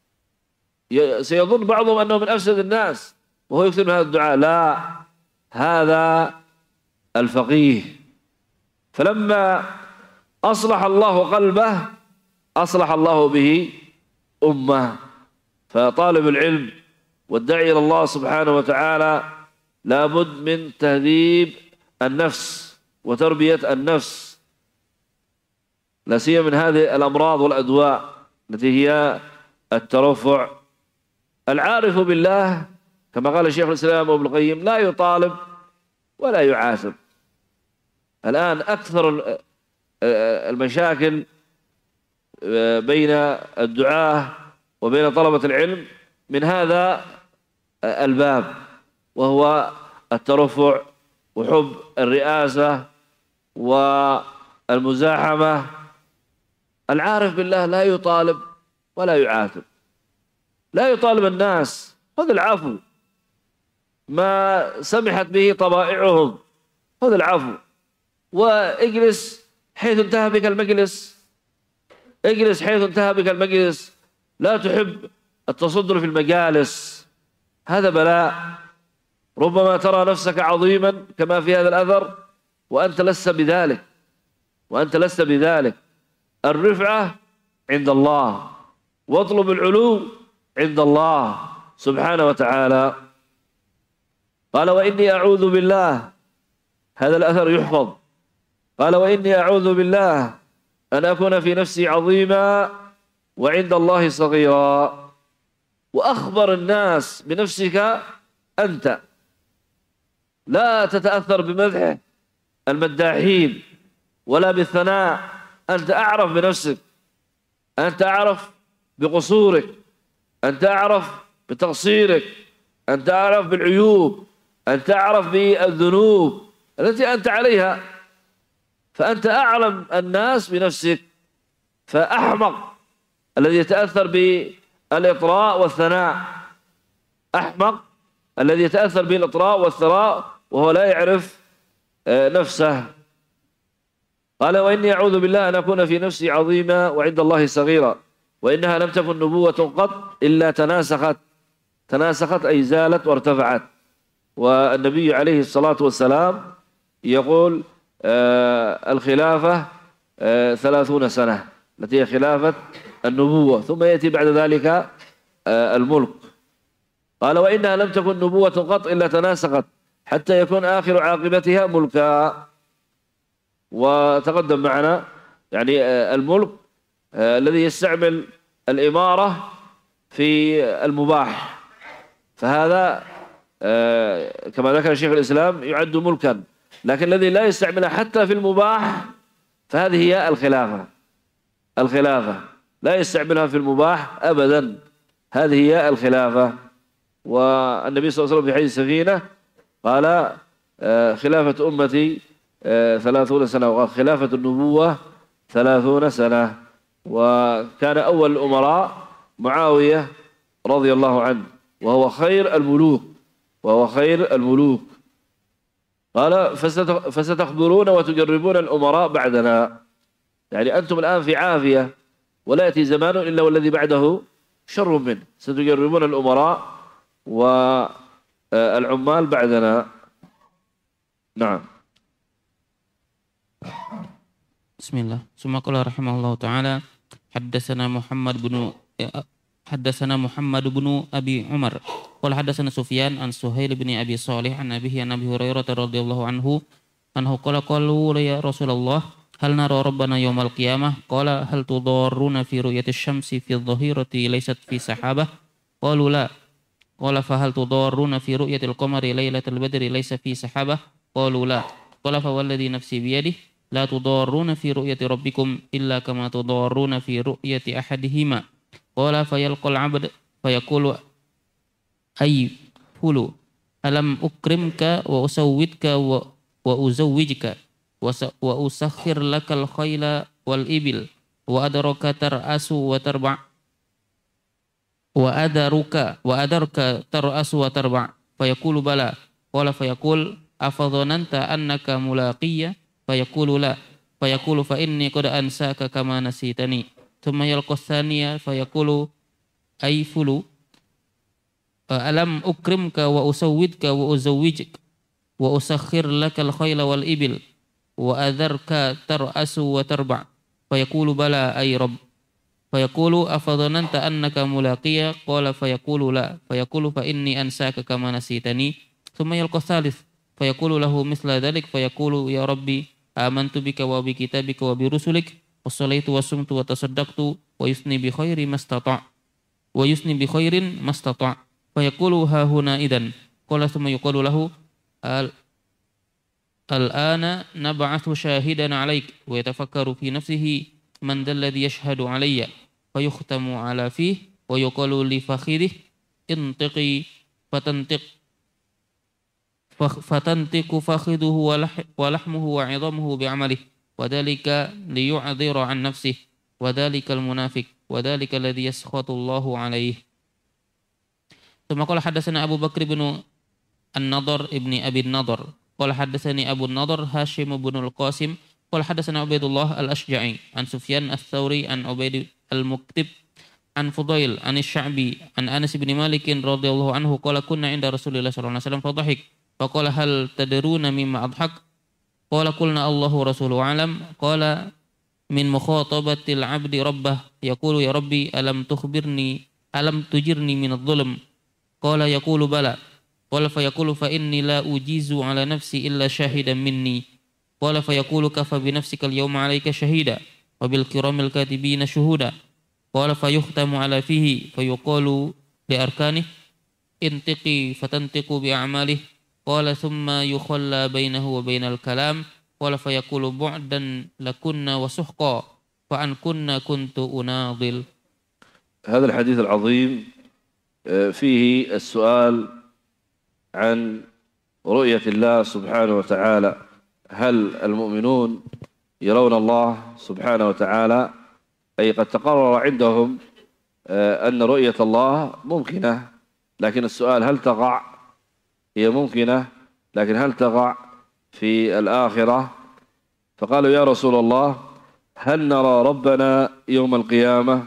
سيظن بعضهم أنه من أفسد الناس وهو يكثر من هذا الدعاء. لا، هذا الفقيه. فلما أصلح الله قلبه أصلح الله به أمة. فطالب العلم والداعي إلى الله سبحانه وتعالى لابد من تهذيب النفس وتربية النفس، لا سيما من هذه الأمراض والأدواء التي هي الترفع. العارف بالله كما قال شيخ الإسلام ابن القيم لا يطالب ولا يعاتب. الآن أكثر المشاكل بين الدعاة وبين طلبة العلم من هذا الباب، وهو الترفع وحب الرئاسة والمزاحمة. العارف بالله لا يطالب ولا يعاتب، لا يطالب الناس، خذ العفو، ما سمحت به طبائعهم خذ العفو، واجلس حيث انتهى بك المجلس، اجلس حيث انتهى بك المجلس. لا تحب التصدر في المجالس، هذا بلاء. ربما ترى نفسك عظيما كما في هذا الأثر وأنت لست بذلك، وأنت لست بذلك. الرفعة عند الله، واطلب العلو عند الله سبحانه وتعالى. قال: وإني أعوذ بالله، هذا الأثر يحفظ. قال: وإني أعوذ بالله أن أكون في نفسي عظيما وعند الله صغيرا. وأخبر الناس بنفسك أنت، لا تتأثر بمدح المداحين ولا بالثناء. أنت أعرف بنفسك، أنت أعرف بقصورك، أنت أعرف بتقصيرك، أنت أعرف بالعيوب، أنت أعرف بالذنوب التي أنت عليها، فأنت أعلم الناس بنفسك. فأحمق الذي يتأثر بالإطراء والثناء، أحمق الذي يتأثر بالإطراء والثراء وهو لا يعرف نفسه. قال: وإني أعوذ بالله أن أكون في نفسي عظيما وعند الله صغيرا، وإنها لم تكن نبوة قط إلا تناسخت. تناسخت أي زالت وارتفعت. والنبي عليه الصلاة والسلام يقول: آه الخلافة آه ثلاثون سنة، التي هي خلافة النبوة، ثم يأتي بعد ذلك آه الملك. قال: وإنها لم تكن نبوة قط إلا تناسخت حتى يكون آخر عاقبتها ملكا. وتقدم معنا يعني آه الملك آه الذي يستعمل الإمارة في المباح، فهذا آه كما ذكر شيخ الإسلام يعد ملكا. لكن الذي لا يستعملها حتى في المباح فهذه هي الخلافة. الخلافة لا يستعملها في المباح أبدا، هذه هي الخلافة. والنبي صلى الله عليه وسلم في حديث السفينة قال: آه خلافة أمتي آه ثلاثون سنة، وقال: خلافة النبوة ثلاثون سنة. وكان أول الأمراء معاوية رضي الله عنه، وهو خير الملوك، وهو خير الملوك. قال: فستخبرون وتجربون الأمراء بعدنا، يعني أنتم الآن في عافية، ولا يأتي زمان إلا والذي بعده شر منه. ستجربون الأمراء والعمال بعدنا. نعم. بسم الله. ثم قال رحمه الله تعالى: حدثنا محمد بن حدثنا محمد بن أبي عمر قال حدثنا سفيان عن سهيل بن أبي صالح عن أبيه عن أبي هريرة رضي الله عنه أنه قال: قالوا يا رسول الله هل نرى ربنا يوم القيامة؟ قال: هل تضارون في رؤية الشمس في الظهيرة ليست في سحابة؟ قالوا لا. قال: فهل تضارون في رؤية القمر ليلة البدر ليس في سحابة؟ قالوا لا. قال: فوالذي نفسي بيده لا تضارون في رؤية ربكم إلا كما تضارون في رؤية أحدهما. قال: فيلقى العبد فيقول: أي فلو ألم أكرمك وأسودك وأزوجك وأسخر لك الخيل والإبل وأدرك ترأس وتربع وأدرك وأدرك ترأس وتربع. فيقول: بلى. قال: فيقول: أفظننت أنك ملاقي؟ فيقول: لا. فيقول فإني قد أنساك كما نسيتني ثم يلقى الثانية فيقول أي فلو ألم أكرمك وأسودك وأزوجك وأسخر لك الخيل والإبل وأذرك ترأس وتربع فيقول بلى أي رب فيقول أفظننت أنك ملاقيا قال فيقول لا فيقول فإني أنساك كما نسيتني ثم يلقى الثالث فيقول له مثل ذلك فيقول يا ربي آمنت بك وبكتابك وبرسلك وصليت وصمت وتصدقت ويثني بخير ما استطاع ويثني بخير ما استطاع فيقول ها هنا إذن قال ثم يقول له الآن نبعث شاهدا عليك ويتفكر في نفسه من ذا الذي يشهد علي فيختم على فيه ويقال لفخذه انطقي فتنطق فتنطق فخذه ولحمه وعظامه بعمله وذلك ليعذر عن نفسه وذلك المنافق وذلك الذي يسخط الله عليه. ثم قال حدثنا أبو بكر بن النضر ابن أبي النضر قال حدثني أبو النضر هاشم بن القاسم قال حدثنا عبيد الله الأشجعي عن سفيان الثوري عن عبيد المكتب عن فضيل عن الشعبي عن أنس بن مالك رضي الله عنه قال كنا عند رسول الله صلى الله عليه وسلم فضحك فقال هل تدرون مما أضحك قال قلنا الله ورسوله أعلم قال من مخاطبة العبد ربه يقول يا ربي ألم تخبرني ألم تجرني من الظلم قال يقول بلى قال فيقول فإني لا أجيز على نفسي إلا شاهدا مني قال فيقول كفى بنفسك اليوم عليك شهيدا وبالكرام الكاتبين شهودا قال فيختم على فيه فيقال لأركانه انتقي فتنطق بأعماله قال ثم يخلى بينه وبين الكلام قال فيقول بعدا لكنا وسحقا فعن كنا كنت أناضل. هذا الحديث العظيم فيه السؤال عن رؤية الله سبحانه وتعالى. هل المؤمنون يرون الله سبحانه وتعالى؟ أي قد تقرر عندهم أن رؤية الله ممكنة، لكن السؤال هل تقع؟ هي ممكنة، لكن هل تقع في الآخرة؟ فقالوا يا رسول الله هل نرى ربنا يوم القيامة؟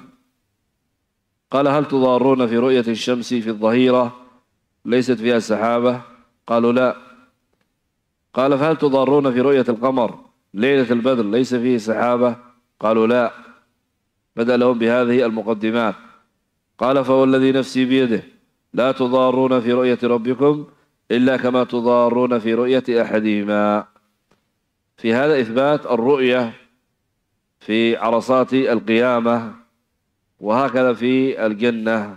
قال هل تضارون في رؤية الشمس في الظهيرة ليست فيها سحابة؟ قالوا لا. قال فهل تضارون في رؤية القمر ليلة البدر ليس فيه سحابة؟ قالوا لا. بدأ لهم بهذه المقدمات. قال فوالذي نفسي بيده لا تضارون في رؤية ربكم إلا كما تضارون في رؤية أحدهما. في هذا إثبات الرؤية في عرصات القيامة، وهكذا في الجنة.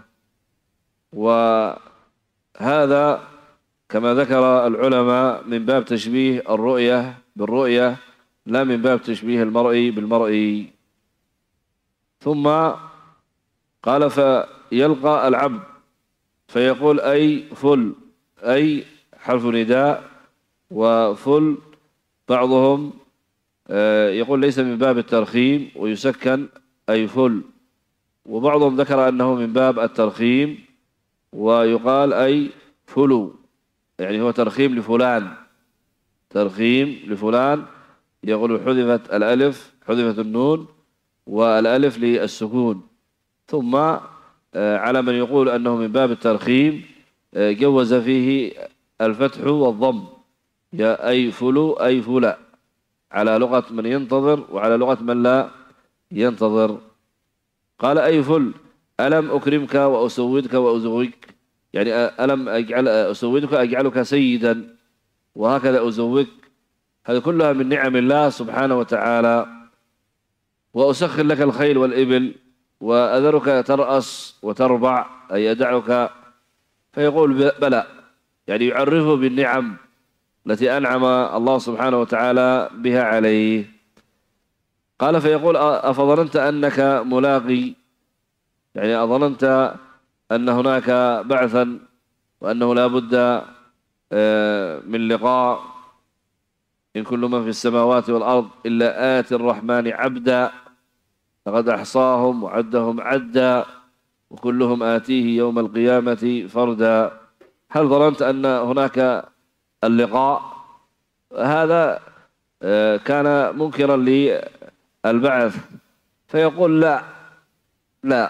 وهذا كما ذكر العلماء من باب تشبيه الرؤية بالرؤية لا من باب تشبيه المرء بالمرء. ثم قال فيلقى العبد فيقول أي فل، أي حرف نداء، وفل بعضهم يقول ليس من باب الترخيم ويسكن أي فل، وبعضهم ذكر أنه من باب الترخيم ويقال أي فلو، يعني هو ترخيم لفلان، ترخيم لفلان. يقول حذفت الألف، حذفت النون والألف للسكون. ثم على من يقول أنه من باب الترخيم جوز فيه الفتح والضم، يا أي فلو أي فلا، على لغة من ينتظر وعلى لغة من لا ينتظر. قال أي فل ألم أكرمك وأسودك وأزوجك، يعني ألم أجعل أسودك أجعلك سيدا وهكذا أزوجك، هذه كلها من نعم الله سبحانه وتعالى. وأسخر لك الخيل والإبل وأذرك ترأس وتربع، أي أدعك. فيقول بلى، يعني يعرفه بالنعم التي أنعم الله سبحانه وتعالى بها عليه. قال فيقول أفظننت أنك ملاقي، يعني أظننت أن هناك بعثا وأنه لا بد من لقاء. إن كل من في السماوات والأرض إلا آتي الرحمن عبدا لقد أحصاهم وعدهم عدا وكلهم آتيه يوم القيامة فردا. هل ظننت أن هناك اللقاء؟ هذا كان منكرا للبعث، فيقول لا لا.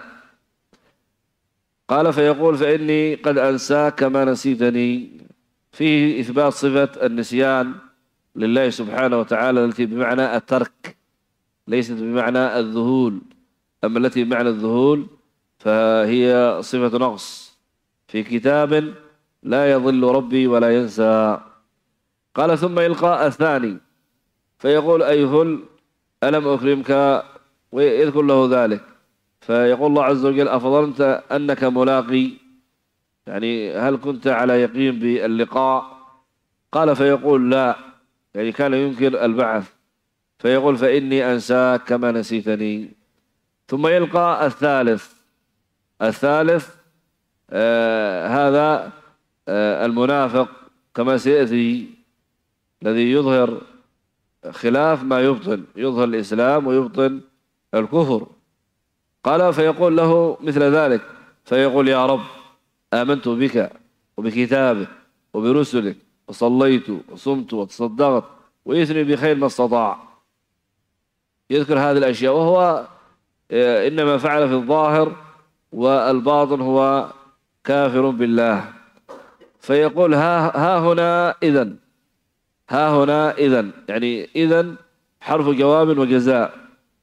قال فيقول فإني قد أنساك كما نسيتني. فيه إثبات صفة النسيان لله سبحانه وتعالى التي بمعنى الترك ليست بمعنى الذهول، أما التي بمعنى الذهول فهي صفة نقص في كتاب لا يضل ربي ولا ينسى. قال ثم يلقى الثاني فيقول أي فل ألم أكرمك، ويذكر له ذلك، فيقول الله عز وجل أفظنت أنك ملاقي، يعني هل كنت على يقين باللقاء؟ قال فيقول لا، يعني كان ينكر البعث، فيقول فإني أنساك كما نسيتني. ثم يلقى الثالث الثالث آه هذا آه المنافق كما سيأتي، الذي يظهر خلاف ما يبطن، يظهر الإسلام ويبطن الكفر. قال فيقول له مثل ذلك، فيقول يا رب آمنت بك وبكتابك وبرسلك وصليت وصمت وتصدقت، ويثني بخير ما استطاع، يذكر هذه الأشياء، وهو إنما فعل في الظاهر والباطن هو كافر بالله. فيقول ها, ها هنا إذن ها هنا إذن يعني إذن حرف جواب وجزاء،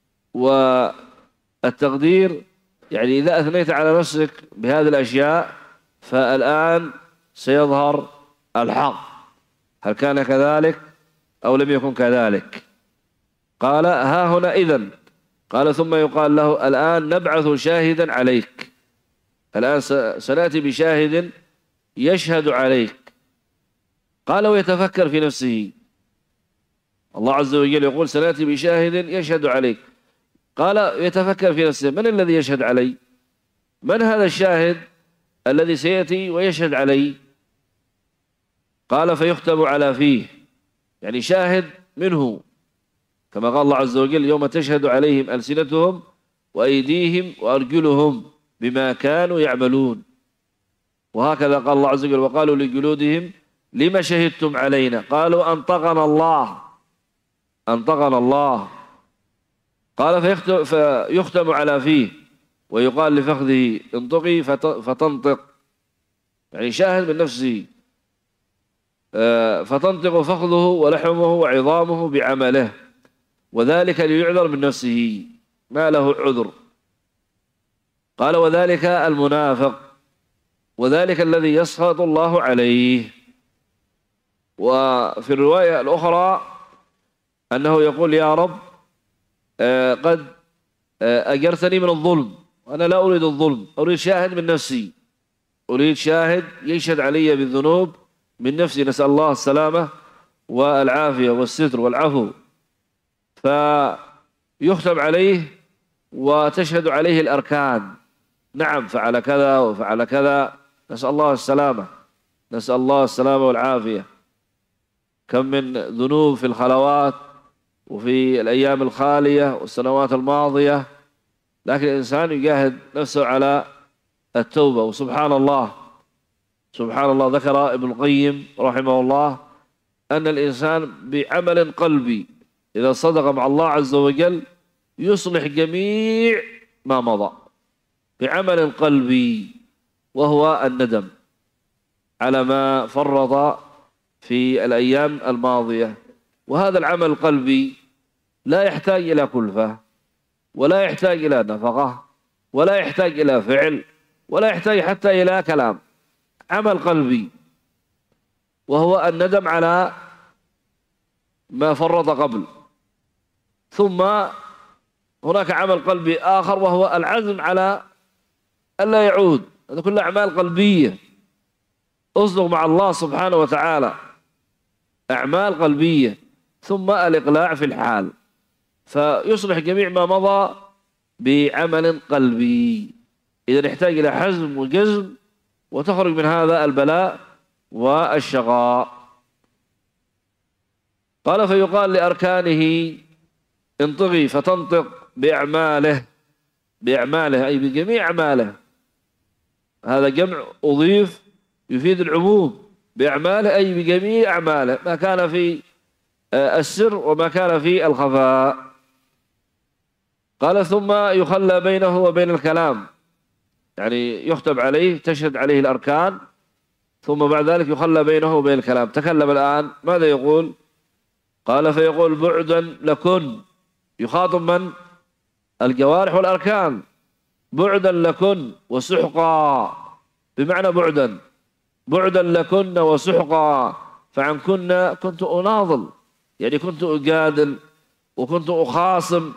والتقدير يعني إذا أثنيت على نفسك بهذه الأشياء فالآن سيظهر الحق، هل كان كذلك أو لم يكن كذلك؟ قال ها هنا إذن. قال ثم يقال له الآن نبعث شاهدا عليك، الآن سنأتي بشاهد يشهد عليك. قال ويتفكر في نفسه، الله عز وجل يقول سنأتي بشاهد يشهد عليك. قال يتفكر في نفسه من الذي يشهد علي؟ من هذا الشاهد الذي سيأتي ويشهد علي؟ قال فيختم على فيه، يعني شاهد منه، كما قال الله عز وجل يوم تشهد عليهم ألسنتهم وأيديهم وأرجلهم بما كانوا يعملون. وهكذا قال الله عز وجل وقالوا لجلودهم لما شهدتم علينا؟ قالوا أنطقنا الله أنطقنا الله. قال فيختم, فيختم على فيه ويقال لفخذه انطقي فتنطق، يعني شاهد من نفسه، فتنطق فخذه ولحمه وعظامه بعمله، وذلك ليعذر من نفسه ما له عذر. قال وذلك المنافق، وذلك الذي يسخط الله عليه. وفي الرواية الأخرى أنه يقول يا رب آه قد آه أجرتني من الظلم، وأنا لا أريد الظلم، أريد شاهد من نفسي، أريد شاهد يشهد علي بالذنوب من نفسي، نسأل الله السلامة والعافية والستر والعفو. فيختم عليه وتشهد عليه الأركان، نعم فعل كذا وفعل كذا، نسأل الله السلامة نسأل الله السلامة والعافية. كم من ذنوب في الخلوات وفي الأيام الخالية والسنوات الماضية، لكن الإنسان يجاهد نفسه على التوبة. وسبحان الله سبحان الله ذكر ابن القيم رحمه الله أن الإنسان بعمل قلبي إذا صدق مع الله عز وجل يصلح جميع ما مضى، بعمل قلبي، وهو الندم على ما فرط في الأيام الماضية. وهذا العمل القلبي لا يحتاج إلى كلفة، ولا يحتاج إلى نفقة، ولا يحتاج إلى فعل، ولا يحتاج حتى إلى كلام، عمل قلبي، وهو الندم على ما فرط قبل. ثم هناك عمل قلبي آخر وهو العزم على ألا يعود. هذا كله أعمال قلبية، أصدق مع الله سبحانه وتعالى، أعمال قلبية. ثم الإقلاع في الحال، فيصلح جميع ما مضى بعمل قلبي. إذا يحتاج إلى حزم وجزم وتخرج من هذا البلاء والشقاء. قال فيقال لأركانه انطقي فتنطق بأعماله، بأعماله أي بجميع أعماله. هذا جمع أضيف يفيد العموم، بأعماله أي بجميع أعماله، ما كان في السر وما كان في الخفاء. قال ثم يخلى بينه وبين الكلام، يعني يختم عليه تشهد عليه الأركان، ثم بعد ذلك يخلى بينه وبين الكلام. تكلم الآن ماذا يقول؟ قال فيقول بعدا لكن، يخاطب من؟ الجوارح والأركان. بعدا لكن وسحقا، بمعنى بعدا، بعدا لكن وسحقا، فعنكن كنت أناضل، يعني كنت أجادل وكنت أخاصم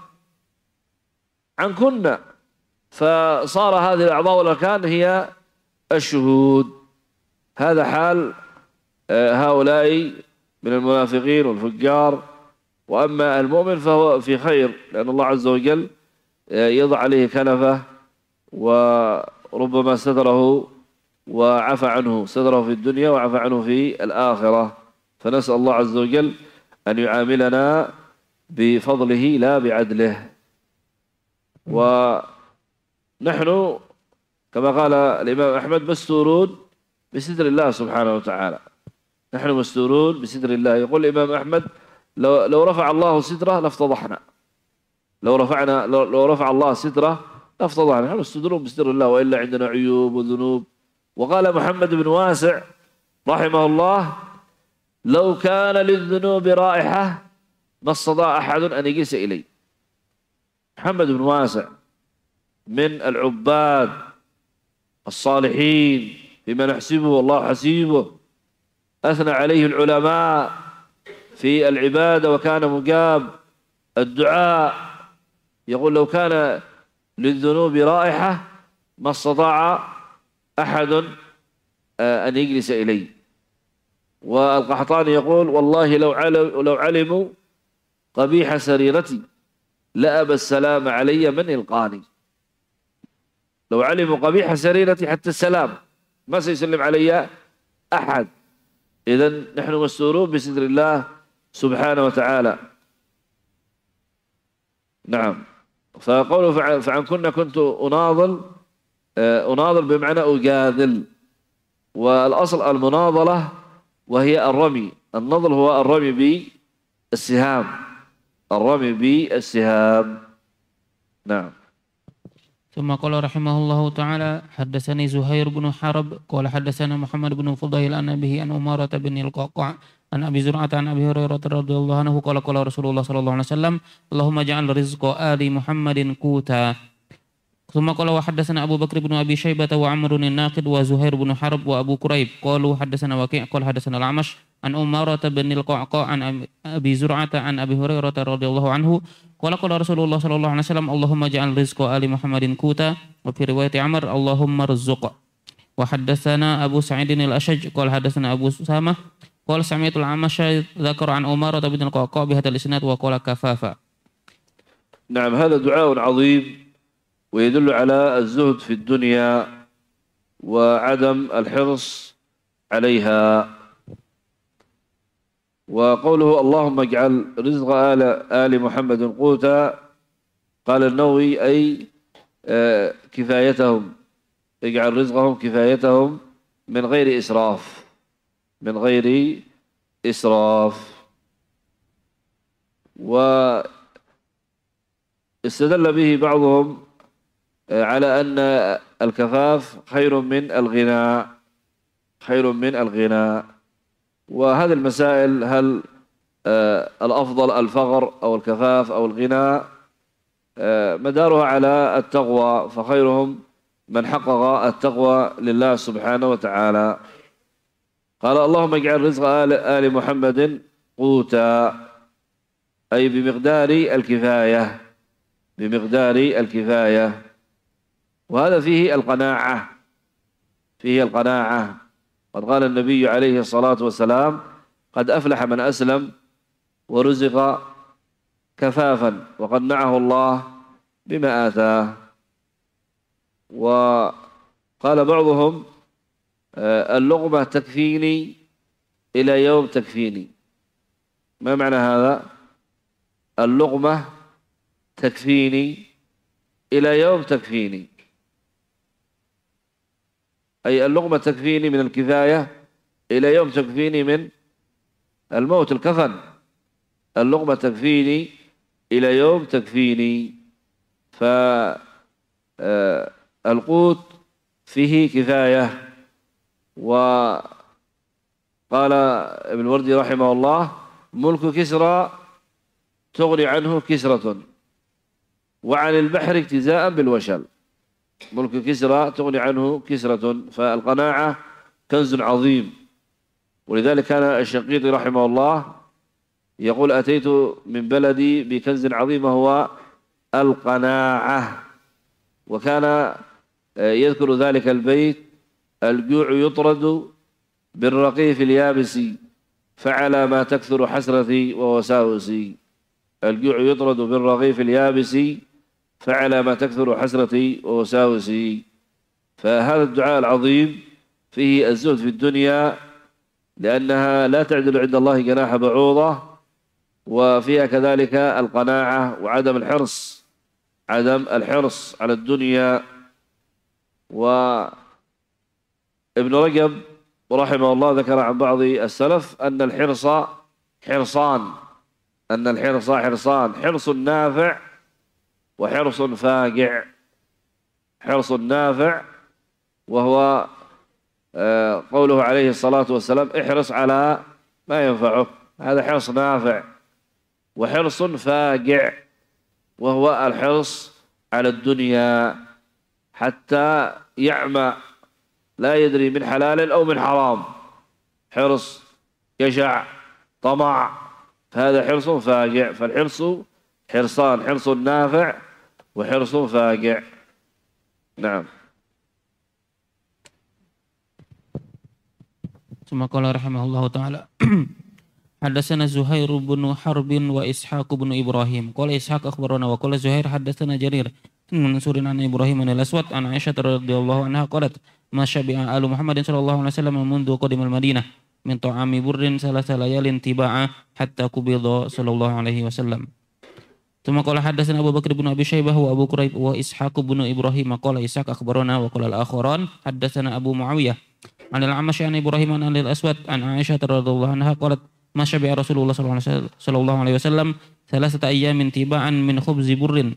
عنكن، فصار هذه الأعضاء والأركان هي الشهود. هذا حال هؤلاء من المنافقين والفجار. وأما المؤمن فهو في خير، لأن الله عز وجل يضع عليه كنفه وربما ستره وعفى عنه، ستره في الدنيا وعفى عنه في الآخرة. فنسأل الله عز وجل أن يعاملنا بفضله لا بعدله. ونحن كما قال الإمام أحمد مستورون بستر الله سبحانه وتعالى، نحن مستورون بستر الله. يقول الإمام أحمد لو, لو رفع الله ستره لافتضحنا، لو رفعنا لو, لو رفع الله ستره لافتضحنا. نحن مستورون بستر الله، وإلا عندنا عيوب وذنوب. وقال محمد بن واسع رحمه الله لو كان للذنوب رائحة ما استطاع أحد أن يجلس إلي. محمد بن واسع من العباد الصالحين بما نحسبه والله حسيبه، أثنى عليه العلماء في العبادة وكان مجاب الدعاء. يقول لو كان للذنوب رائحة ما استطاع أحد أن يجلس إلي. والقحطاني يقول والله لو لو علموا قبيح سريرتي لأبى السلام علي من إلقاني. لو علموا قبيح سريرتي حتى السلام ما سيسلم علي أحد. إذن نحن مستورون بستر الله سبحانه وتعالى. نعم. فقوله فعن كنا كنت أناضل، أناضل بمعنى أجادل، والأصل المناضلة وهي الرمي. النضل هو الرمي بالسهام، الرمي بالسهام. نعم. ثم قال رحمه الله تعالى حدثني زهير بن حرب قال حدثنا محمد بن فضيل عن أبيه عن أمارة بن القعقاع عن أبي زرعة عن أبي هريرة رضي الله عنه قال قال رسول الله صلى الله عليه وسلم اللهم اجعل رزق آل محمد قوتا. ثم قال وحدثنا أبو بكر بن أبي شيبة وعمر الناقد وزهير بن حرب وأبو كريب قالوا حدثنا وكيع قال حدثنا الأعمش عن أمارة بن القعقاع عن أبي زرعة عن أبي هريرة رضي الله عنه قال قال رسول الله صلى الله عليه وسلم اللهم اجعل رزق آل محمد قوتا. وفي رواية عمر اللهم ارزق. وحدثنا أبو سعيد الأشج قال حدثنا أبو سامة قال سمعت الأعمش ذكر عن أمارة بن القعقاع بهذا الإسناد وقال كفافا. نعم. هذا دعاء عظيم ويدل على الزهد في الدنيا وعدم الحرص عليها. وقوله اللهم اجعل رزق آل, آل محمد قوتا، قال النووي أي كفايتهم، اجعل رزقهم كفايتهم من غير إسراف، من غير إسراف. واستدل به بعضهم على أن الكفاف خير من الغناء، خير من الغناء. وهذه المسائل هل آه الأفضل الفقر أو الكفاف أو الغناء، آه مدارها على التقوى، فخيرهم من حقق التقوى لله سبحانه وتعالى. قال اللهم اجعل رزق آل, آل محمد قوتا، أي بمقدار الكفاية، بمقدار الكفاية. وهذا فيه القناعة، فيه القناعة. قد قال النبي عليه الصلاة والسلام قد أفلح من أسلم ورزق كفافا وقنعه الله بما آتاه. وقال بعضهم اللقمة تكفيني إلى يوم تكفيني. ما معنى هذا؟ اللقمة تكفيني إلى يوم تكفيني، أي اللقمة تكفيني من الكفاية إلى يوم تكفيني من الموت، الكفن. اللقمة تكفيني إلى يوم تكفيني. فالقوت فيه كفاية. وقال ابن وردي رحمه الله: ملك كسرى تغني عنه كسرة، وعن البحر اجتزاء بالوشل. ملك كسرى تغني عنه كسرة، فالقناعة كنز عظيم. ولذلك كان الشنقيطي رحمه الله يقول: أتيت من بلدي بكنز عظيم هو القناعة. وكان يذكر ذلك البيت: الجوع يطرد بالرقيف اليابس، فعلى ما تكثر حسرتي ووساوسي. الجوع يطرد بالرغيف اليابس، فعلى ما تكثر حسرتي ووساوسي. فهذا الدعاء العظيم فيه الزهد في الدنيا، لأنها لا تعدل عند الله جناح بعوضة، وفيها كذلك القناعة وعدم الحرص عدم الحرص على الدنيا. وابن رجب رحمه الله ذكر عن بعض السلف أن الحرص حرصان أن الحرص حرصان حرص نافع وحرص فاجع. حرص نافع وهو قوله عليه الصلاة والسلام: احرص على ما ينفعك، هذا حرص نافع. وحرص فاجع وهو الحرص على الدنيا حتى يعمى، لا يدري من حلال أو من حرام. حرص جشع طمع، هذا حرص فاجع. فالحرص حرصان: حرص نافع وحرص فاجع. نعم. ثم قال رحمه الله تعالى: حدثنا زهير بن حرب وإسحاق بن إبراهيم قال إسحاق أخبرنا وقال زهير حدثنا جرير بن منصور عن إبراهيم بن الأسود عن عائشة رضي الله عنها قالت: ما شبع آل محمد صلى الله عليه وسلم منذ قدم المدينة من طعام بر ثلاث ليال تباعا حتى قبض صلى الله عليه وسلم. ثم قال حدثنا أبو بكر بن أبي شيبة وأبو كريب وإسحاق بن إبراهيم قال إسحاق أخبرنا وقال الآخران حدثنا أبو معاوية عن الأعمش عن إبراهيم عن الأسود عن عائشة رضي الله عنها قالت: ما شبع رسول الله صلى الله عليه وسلم ثلاثة أيام تباعا من خبز بر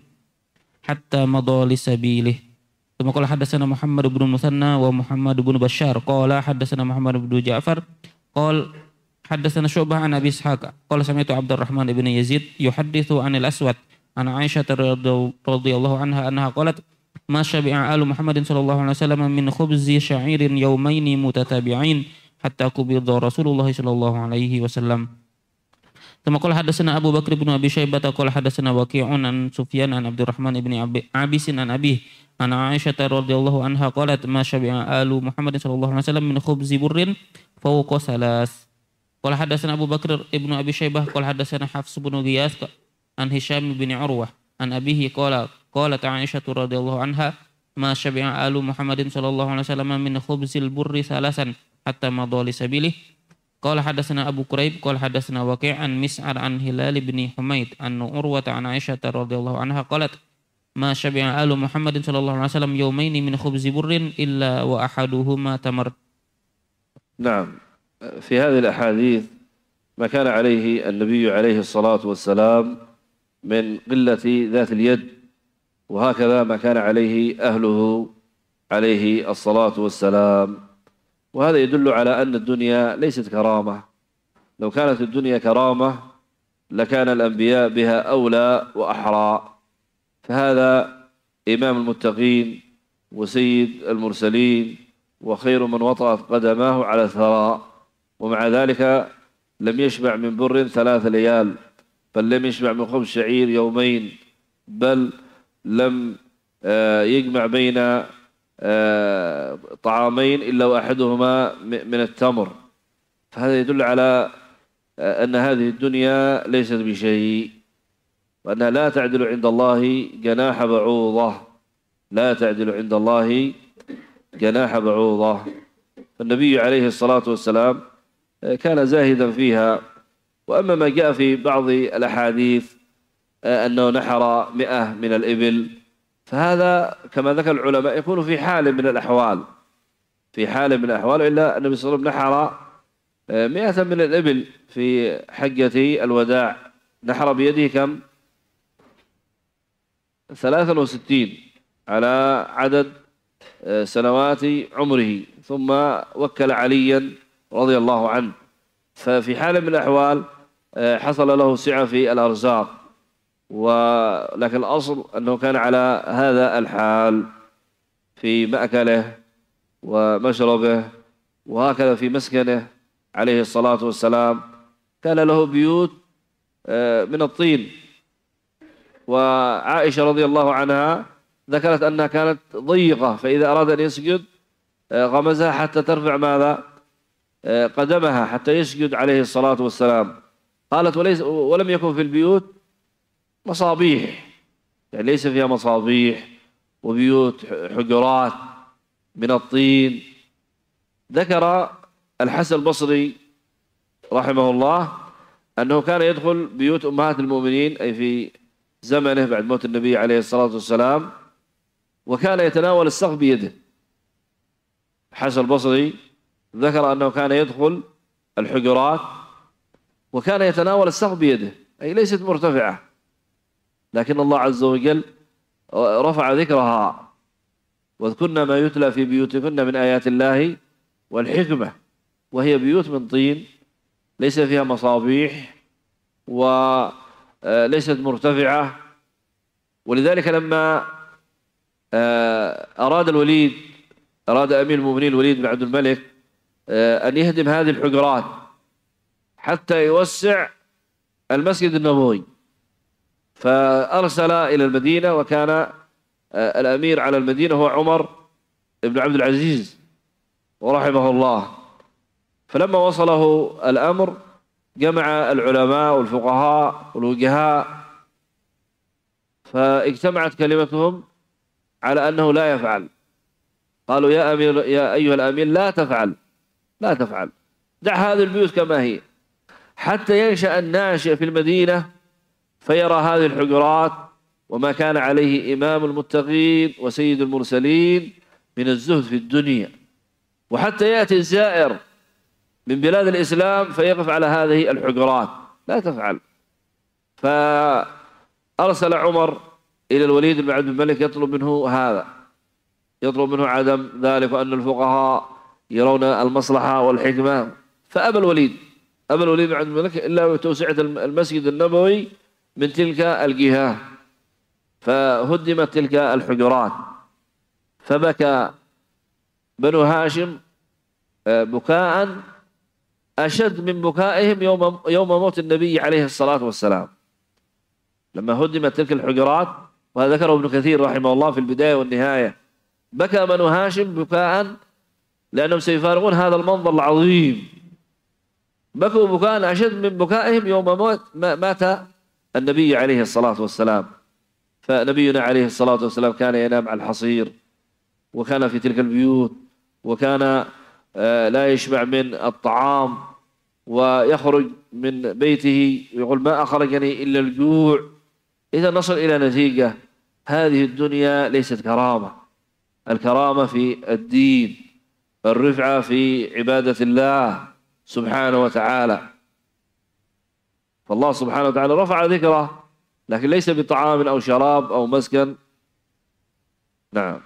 حتى مضى لسبيله. ثم قال حدثنا محمد بن المثنى ومحمد بن بشار قال حدثنا محمد بن جعفر قال حدثنا شعبة عن أبي إسحاق قال سمعت عبد الرحمن بن يزيد يحدث عن الأسود عن عائشة رضي الله عنها أنها قالت: ما شبع آل محمد صلى الله عليه وسلم من خبز شعير يومين متتابعين حتى قبض رسول الله صلى الله عليه وسلم. ثم قال حدثنا أبو بكر بن أبي شيبة قال حدثنا وكيع عن سفيان عن عبد الرحمن بن عابس عن أبيه عن عائشة رضي الله عنها قالت: ما شبع آل محمد صلى الله عليه وسلم من خبز بر فوق ثلاث. قال حدثنا أبو بكر بن أبي شيبة قال حدثنا حفص بن غياث عن هشام بن عروة عن أبيه قال قالت عائشة رضي الله عنها: ما شبع آل محمد صلى الله عليه وسلم من خبز البر ثلاثا حتى مضى لسبيله. قال حدثنا أبو كريب قال حدثنا وكيع عن مسعر عن هلال بن حميد أن عروة عن عائشة رضي الله عنها قالت: ما شبع آل محمد صلى الله عليه وسلم يومين من خبز بر إلا وأحدهما تمر. نعم. في هذه الأحاديث ما كان عليه النبي عليه الصلاة والسلام من قلة ذات اليد، وهكذا ما كان عليه أهله عليه الصلاة والسلام. وهذا يدل على أن الدنيا ليست كرامة. لو كانت الدنيا كرامة لكان الأنبياء بها أولى وأحرى. فهذا إمام المتقين وسيد المرسلين وخير من وطأت قدماه على الثراء، ومع ذلك لم يشبع من بر ثلاث ليال، بل لم يشبع من خبز شعير يومين، بل لم يجمع بين طعامين إلا وأحدهما من التمر. فهذا يدل على أن هذه الدنيا ليست بشيء، وأنها لا تعدل عند الله جناح بعوضة. لا تعدل عند الله جناح بعوضة. فالنبي عليه الصلاة والسلام كان زاهدا فيها. وأما ما جاء في بعض الأحاديث أنه نحر مئة من الإبل، فهذا كما ذكر العلماء يكون في حال من الأحوال في حال من الأحوال إلا النبي صلى الله عليه وسلم نحر مئة من الإبل في حجة الوداع، نحر بيده كم؟ ثلاثا وستين على عدد سنوات عمره، ثم وكل عليا رضي الله عنه. ففي حال من الأحوال حصل له سعة في الأرزاق، ولكن الأصل أنه كان على هذا الحال في مأكله ومشربه، وهكذا في مسكنه عليه الصلاة والسلام. كان له بيوت من الطين، وعائشة رضي الله عنها ذكرت أنها كانت ضيقة، فإذا أراد أن يسجد غمزها حتى ترفع ماذا؟ قدمها حتى يسجد عليه الصلاة والسلام. قالت وليس ولم يكن في البيوت مصابيح، يعني ليس فيها مصابيح وبيوت حجرات من الطين. ذكر الحسن البصري رحمه الله أنه كان يدخل بيوت أمهات المؤمنين أي في زمنه بعد موت النبي عليه الصلاة والسلام، وكان يتناول السقف بيده. الحسن البصري ذكر أنه كان يدخل الحجرات وكان يتناول السقف بيده، أي ليست مرتفعة، لكن الله عز وجل رفع ذكرها: واذكرن ما يتلى في بيوتكن من آيات الله والحكمة. وهي بيوت من طين ليس فيها مصابيح وليست مرتفعة. ولذلك لما أراد الوليد أراد أمير المؤمنين الوليد بن عبد الملك أن يهدم هذه الحجرات حتى يوسع المسجد النبوي، فأرسل إلى المدينة، وكان الأمير على المدينة هو عمر بن عبد العزيز ورحمه الله. فلما وصله الأمر جمع العلماء والفقهاء والوجهاء، فاجتمعت كلمتهم على أنه لا يفعل. قالوا: يا أمير يا أيها الأمير لا تفعل لا تفعل دع هذه البيوت كما هي، حتى ينشأ الناشئ في المدينة فيرى هذه الحجرات وما كان عليه إمام المتقين وسيد المرسلين من الزهد في الدنيا، وحتى يأتي الزائر من بلاد الإسلام فيقف على هذه الحجرات. لا تفعل. فأرسل عمر إلى الوليد بن عبد الملك يطلب منه هذا، يطلب منه عدم ذلك، وأن الفقهاء يرون المصلحة والحكمة. فأبى الوليد أبى الوليد بن عبد الملك إلا بتوسعة المسجد النبوي من تلك الجهة، فهدمت تلك الحجرات. فبكى بنو هاشم بكاء أشد من بكائهم يوم يوم موت النبي عليه الصلاة والسلام، لما هدمت تلك الحجرات. وهذا ذكره ابن كثير رحمه الله في البداية والنهاية. بكى بنو هاشم بكاء لأنهم سيفارقون هذا المنظر العظيم، بكوا بكاء أشد من بكائهم يوم موت مات النبي عليه الصلاة والسلام. فنبينا عليه الصلاة والسلام كان ينام على الحصير، وكان في تلك البيوت، وكان لا يشبع من الطعام، ويخرج من بيته يقول: ما أخرجني إلا الجوع. إذا نصل إلى نتيجة: هذه الدنيا ليست كرامة، الكرامة في الدين، الرفعة في عبادة الله سبحانه وتعالى. فالله سبحانه وتعالى رفع ذكره، لكن ليس بطعام أو شراب أو مسكن. نعم.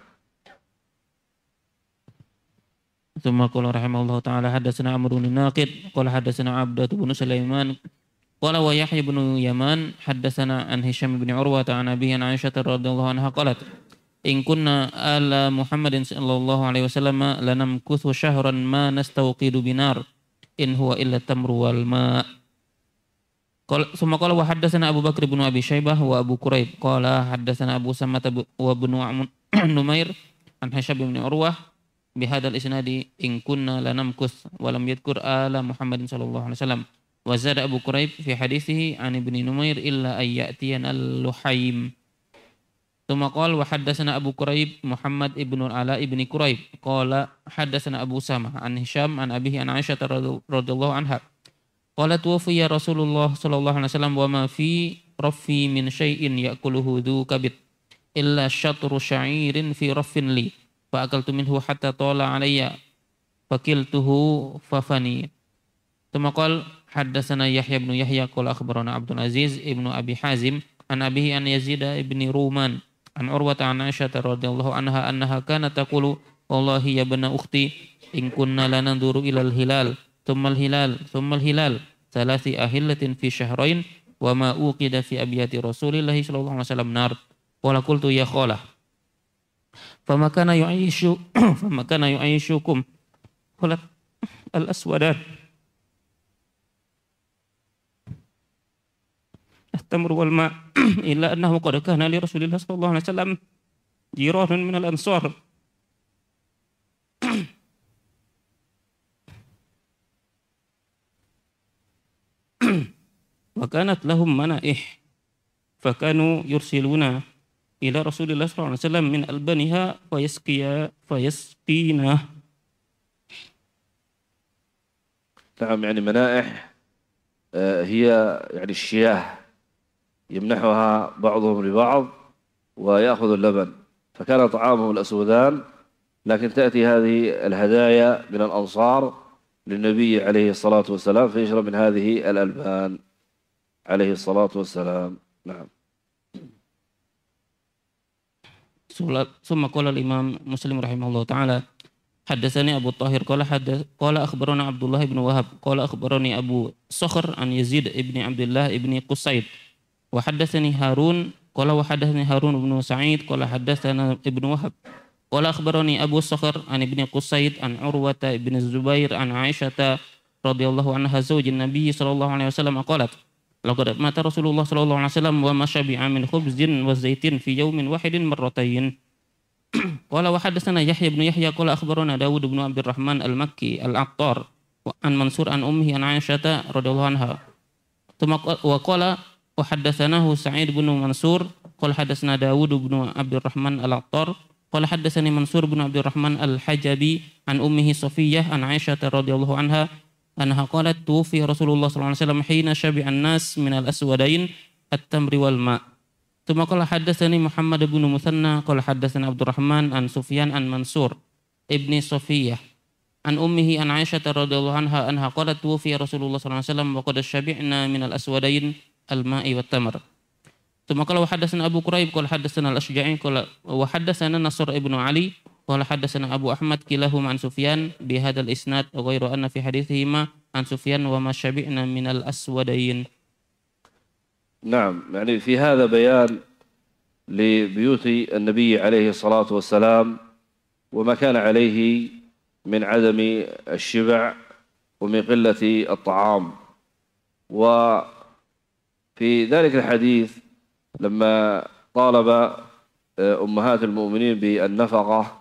ثم قال رحمه الله تعالى: حدثنا عمرو بن ناقد قال حدثنا عبدة بن سليمان قال ويحيى بن يمان حدثنا عن هشام بن عروة عن أبي عن عائشة رضي الله عنها قالت: إن كنا آل محمد صلى الله عليه وسلم لنمكث شهرا ما نستوقد بنار إن هو إلا التمر والماء. قال ثم قال وحدثنا أبو بكر بن أبي شيبة وأبو كريب قال حدثنا أبو سمة وابن نمير عن هشام بن عروة بهذا الإسناد إن كنا لنمكث، ولم يذكر آل محمد صلى الله عليه وسلم. وزاد أبو كريب في حديثه عن ابن نمير إلا أن يأتينا اللحيم. ثم قال وحدثنا أبو كريب محمد ابن العلاء بن كريب قال حدثنا أبو سامة عن هشام عن أبيه عن عائشة رضي الله عنها قالت: توفي رسول الله صلى الله عليه وسلم وما في رفي من شيء يأكله ذو كبد إلا شطر شعير في رف لي فأكلت منه حتى طال علي فكلته ففني. ثم قال حدثنا يحيى بن يحيى قال أخبرنا عبد العزيز ابن أبي حازم عن أبيه أن يزيد ابن رومان عن عروة عن عائشة رضي الله عنها أنها كانت تقول والله يا ابن أختي إن كنا لننظر إلى الهلال ثم الهلال ثم الهلال ثلاث أهلة في شهرين وما أوقد في أبيات رسول الله صلى الله عليه وسلم نار قال قلت يا خالة فما كان يعيش فما كان يعيشكم قالت الأسودان التمر والماء إلا أنه قد كان لرسول الله صلى الله عليه وسلم جيران من الأنصار وكانت لهم منائح فكانوا يرسلون إلى رسول الله صلى الله عليه وسلم من ألبانها فيسقي فيسقينا. نعم، يعني منائح هي يعني الشياه يمنحها بعضهم لبعض ويأخذ اللبن، فكان طعامهم الأسودان، لكن تأتي هذه الهدايا من الأنصار للنبي عليه الصلاة والسلام فيشرب من هذه الألبان عليه الصلاة والسلام. نعم. ثم قال الإمام مسلم رحمه الله تعالى حدثني أبو الطاهر قال حدث قال أخبرنا عبد الله بن وهب قال أخبرني أبو صخر عن يزيد ابن عبد الله ابن قصيد وحدثني هارون قال وحدثني هارون بن سعيد قال حدثنا ابن وهب قال أخبرني أبو صخر عن ابن قصيد عن عروة بن الزبير عن عائشة رضي الله عنها زوج النبي صلى الله عليه وسلم قالت لقد مات رسول الله صلى الله عليه وسلم وما شبع من خبز وزيت في يوم واحد مرتين. قال وحدثنا يحيى بن يحيى قال أخبرنا داود بن عبد الرحمن المكي العطار عن منصور عن أمه عن عائشة رضي الله عنها ثم وقال وحدثناه سعيد بن منصور قال حدثنا داود بن عبد الرحمن العطار قال حدثني منصور بن عبد الرحمن الحجبي عن أمه صفية عن عائشة رضي الله عنها أنها قالت توفي رسول الله صلى الله عليه وسلم حين شبع الناس من الأسودين التمر والماء. ثم قال حدثني محمد بن مثنى قال حدثنا عبد الرحمن عن سفيان عن منصور ابن صفية عن أمه عن عائشة رضي الله عنها أنها قالت توفي رسول الله صلى الله عليه وسلم وقد شبعنا من الأسودين الماء والتمر. ثم قال وحدثنا أبو كريب قال حدثنا الأشجعي قال وحدثنا نصر ابن علي قال حدثنا أبو أحمد كلاهما عن سفيان بهذا الإسناد غير أن في حديثهما عن سفيان وما شبعنا من الأسودين. نعم، يعني في هذا بيان لبيوت النبي عليه الصلاة والسلام وما كان عليه من عدم الشبع ومن قلة الطعام. وفي ذلك الحديث لما طالب أمهات المؤمنين بالنفقة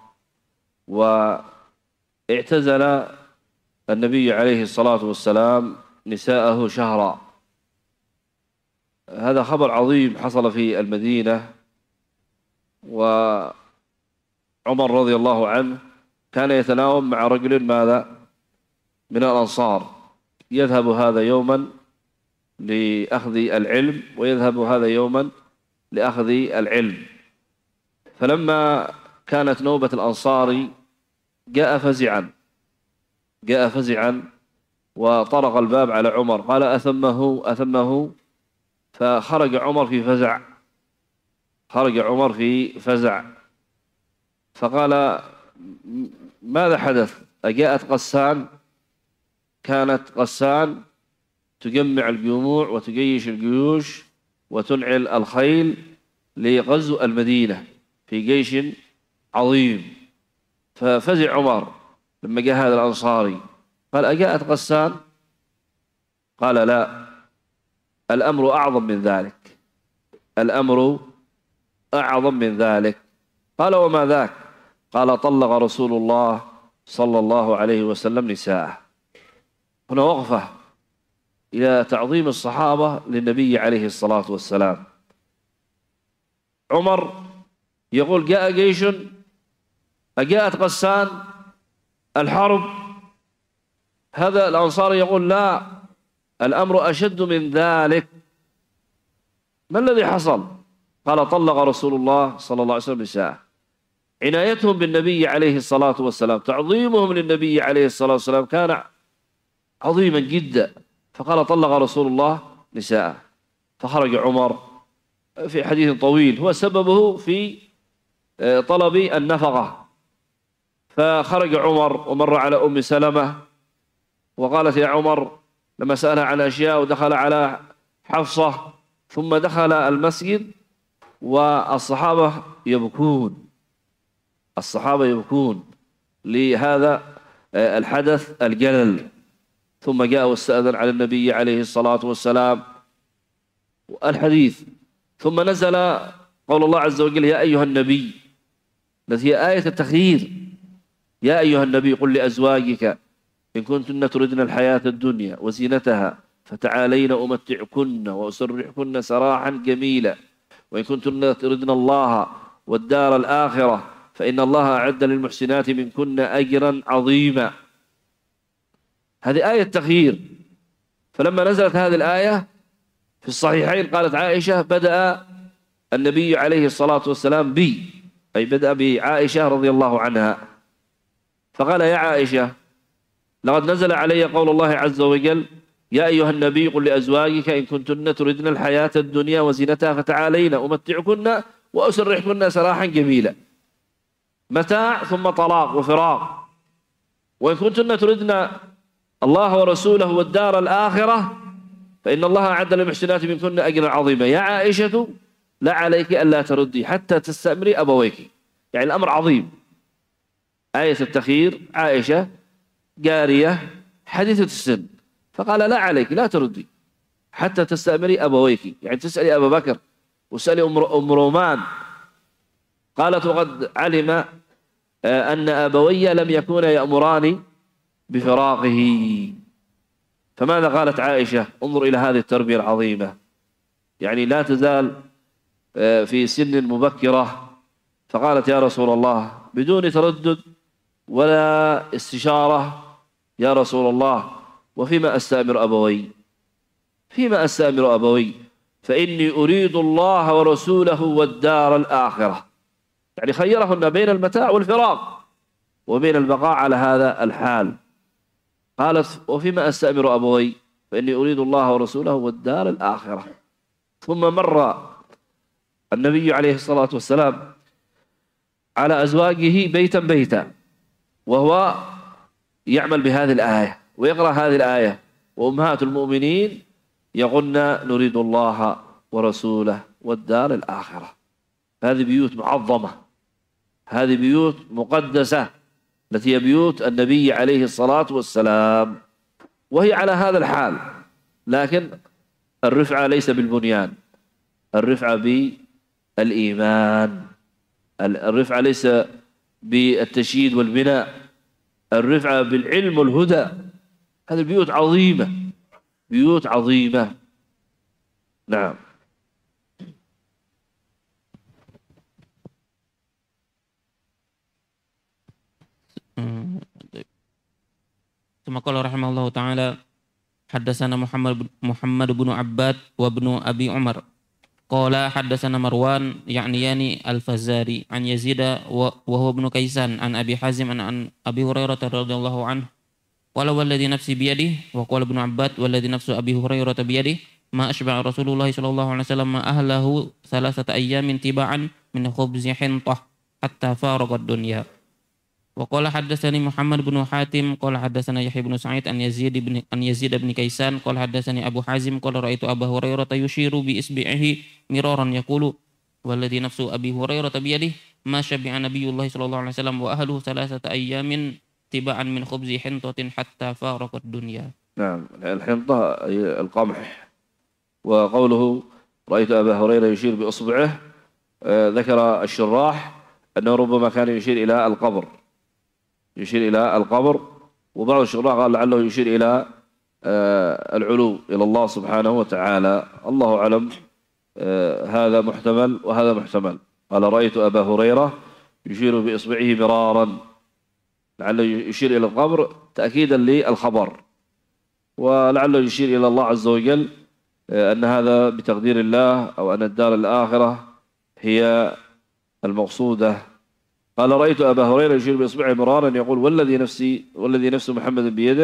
واعتزل النبي عليه الصلاة والسلام نساءه شهرا، هذا خبر عظيم حصل في المدينة. وعمر رضي الله عنه كان يتناوب مع رجل ماذا من الأنصار، يذهب هذا يوما لأخذ العلم ويذهب هذا يوما لأخذ العلم. فلما كانت نوبة الأنصار جاء فزعا جاء فزعا وطرق الباب على عمر قال أثمه أثمه فخرج عمر في فزع خرج عمر في فزع فقال ماذا حدث؟ أجاءت غسان؟ كانت غسان تجمع الجموع وتجيش الجيوش وتنعل الخيل لغزو المدينة في جيش عظيم. ففزع عمر لما جاء هذا الأنصاري قال أجاءت غسان؟ قال لا، الأمر أعظم من ذلك الأمر أعظم من ذلك. قال وما ذاك؟ قال طلق رسول الله صلى الله عليه وسلم نساءه. هنا وقفة إلى تعظيم الصحابة للنبي عليه الصلاة والسلام. عمر يقول جاء جيش، أجاءت غسان الحرب؟ هذا الأنصاري يقول لا، الأمر أشد من ذلك. ما الذي حصل؟ قال طلق رسول الله صلى الله عليه وسلم نساءه. عنايتهم بالنبي عليه الصلاة والسلام، تعظيمهم للنبي عليه الصلاة والسلام كان عظيما جدا. فقال طلق رسول الله نساءه. فخرج عمر في حديث طويل هو سببه في طلب النفقة. فخرج عمر ومر على أم سلمة وقالت يا عمر، لما سألها عن أشياء، ودخل على حفصة، ثم دخل المسجد والصحابة يبكون، الصحابة يبكون لهذا الحدث الجلل. ثم جاء واستأذن على النبي عليه الصلاة والسلام الحديث. ثم نزل قول الله عز وجل يا أيها النبي، التي هي آية التخيير. يا أيها النبي قل لأزواجك إن كنتن تردن الحياة الدنيا وزينتها فتعالين أمتعكن وأسرحكن سراحا جميلا، وإن كنتن تردن الله والدار الآخرة فإن الله أعد للمحسنات منكن أجرا عظيما. هذه آية تخيير. فلما نزلت هذه الآية في الصحيحين قالت عائشة بدأ النبي عليه الصلاة والسلام بي، أي بدأ بعائشة رضي الله عنها، فقال يا عائشة لقد نزل علي قول الله عز وجل يا أيها النبي قل لأزواجك إن كنتن تردن الحياة الدنيا وزينتها فتعالين أمتعكن وأسرحكن سراحا جميلا. متاع ثم طلاق وفراق. وإن كنتن تردن الله ورسوله والدار الآخرة فإن الله أعد للمحسنات منكن أجرا عظيما. يا عائشة لا عليك ألا تردي حتى تستأمري أبويك. يعني الأمر عظيم. آية التخيير، عائشة جارية حديثة السن، فقال لا عليك لا تردي حتى تستأمري أبويك، يعني تسألي أبا بكر وسألي أم رومان. قالت وقد علم أن أبوي لم يكونا يأمراني بفراقه. فماذا قالت عائشة؟ انظر إلى هذه التربية العظيمة، يعني لا تزال في سن مبكرة. فقالت يا رسول الله بدون تردد ولا استشارة يا رسول الله وفيما أستأمر أبوي؟ فيما أستأمر أبوي؟ فإني أريد الله ورسوله والدار الآخرة. يعني خيرهن بين المتاع والفراق وبين البقاء على هذا الحال. قالت وفيما أستأمر أبوي؟ فإني أريد الله ورسوله والدار الآخرة. ثم مر النبي عليه الصلاة والسلام على أزواجه بيتا بيتا وهو يعمل بهذه الآية ويقرأ هذه الآية، وأمهات المؤمنين يقولن نريد الله ورسوله والدار الآخرة. هذه بيوت معظمة، هذه بيوت مقدسة التي هي بيوت النبي عليه الصلاة والسلام، وهي على هذا الحال. لكن الرفعة ليس بالبنيان، الرفعة بالإيمان، الرفعة ليس بالتشييد والبناء، الرفعة بالعلم والهدى. هذه البيوت عظيمة، بيوت عظيمة. نعم. ثم قال رحمه الله تعالى حدثنا محمد محمد بن عباد وابن أبي عمر قال حدثنا مروان يعني يعني الفزاري عن يزيد وهو ابن كيسان عن أبي حازم عن أبي هريرة رضي الله عنه قال والذي نفسي بيده، وقال ابن عباد والذي نفس أبي هريرة بيده ما أشبع رسول الله صلى الله عليه وسلم ما أهله ثلاثة أيام تباعا من خبز حنطة حتى فارق الدنيا. وقال حدثني محمد بن حاتم قال حدثنا يحيى بن سعيد أن يزيد بن أن يزيد بن كيسان قال حدثني أبو حازم قال رأيت أبا هريرة يشير بإصبعه مرارا يقول والذي نفس أبي هريرة بيده ما شبع نبي الله صلى الله عليه وسلم وأهله ثلاثة أيام تباعا من خبز حنطة حتى فارق الدنيا. نعم. الحنطة القمح. وقوله رأيت أبا هريرة يشير بإصبعه ذكر الشراح أنه ربما كان يشير إلى القبر، يشير إلى القبر، وبعض الشراح قال لعله يشير إلى العلو إلى الله سبحانه وتعالى. الله أعلم. هذا محتمل وهذا محتمل. قال رأيت أبا هريرة يشير بإصبعه مرارا، لعله يشير إلى القبر تأكيدا للخبر، ولعله يشير إلى الله عز وجل أن هذا بتقدير الله، أو أن الدار الآخرة هي المقصودة. قال رأيت أبا هريرة يشير بإصبعه مرارا يقول والذي نفسي والذي نفس محمد بيده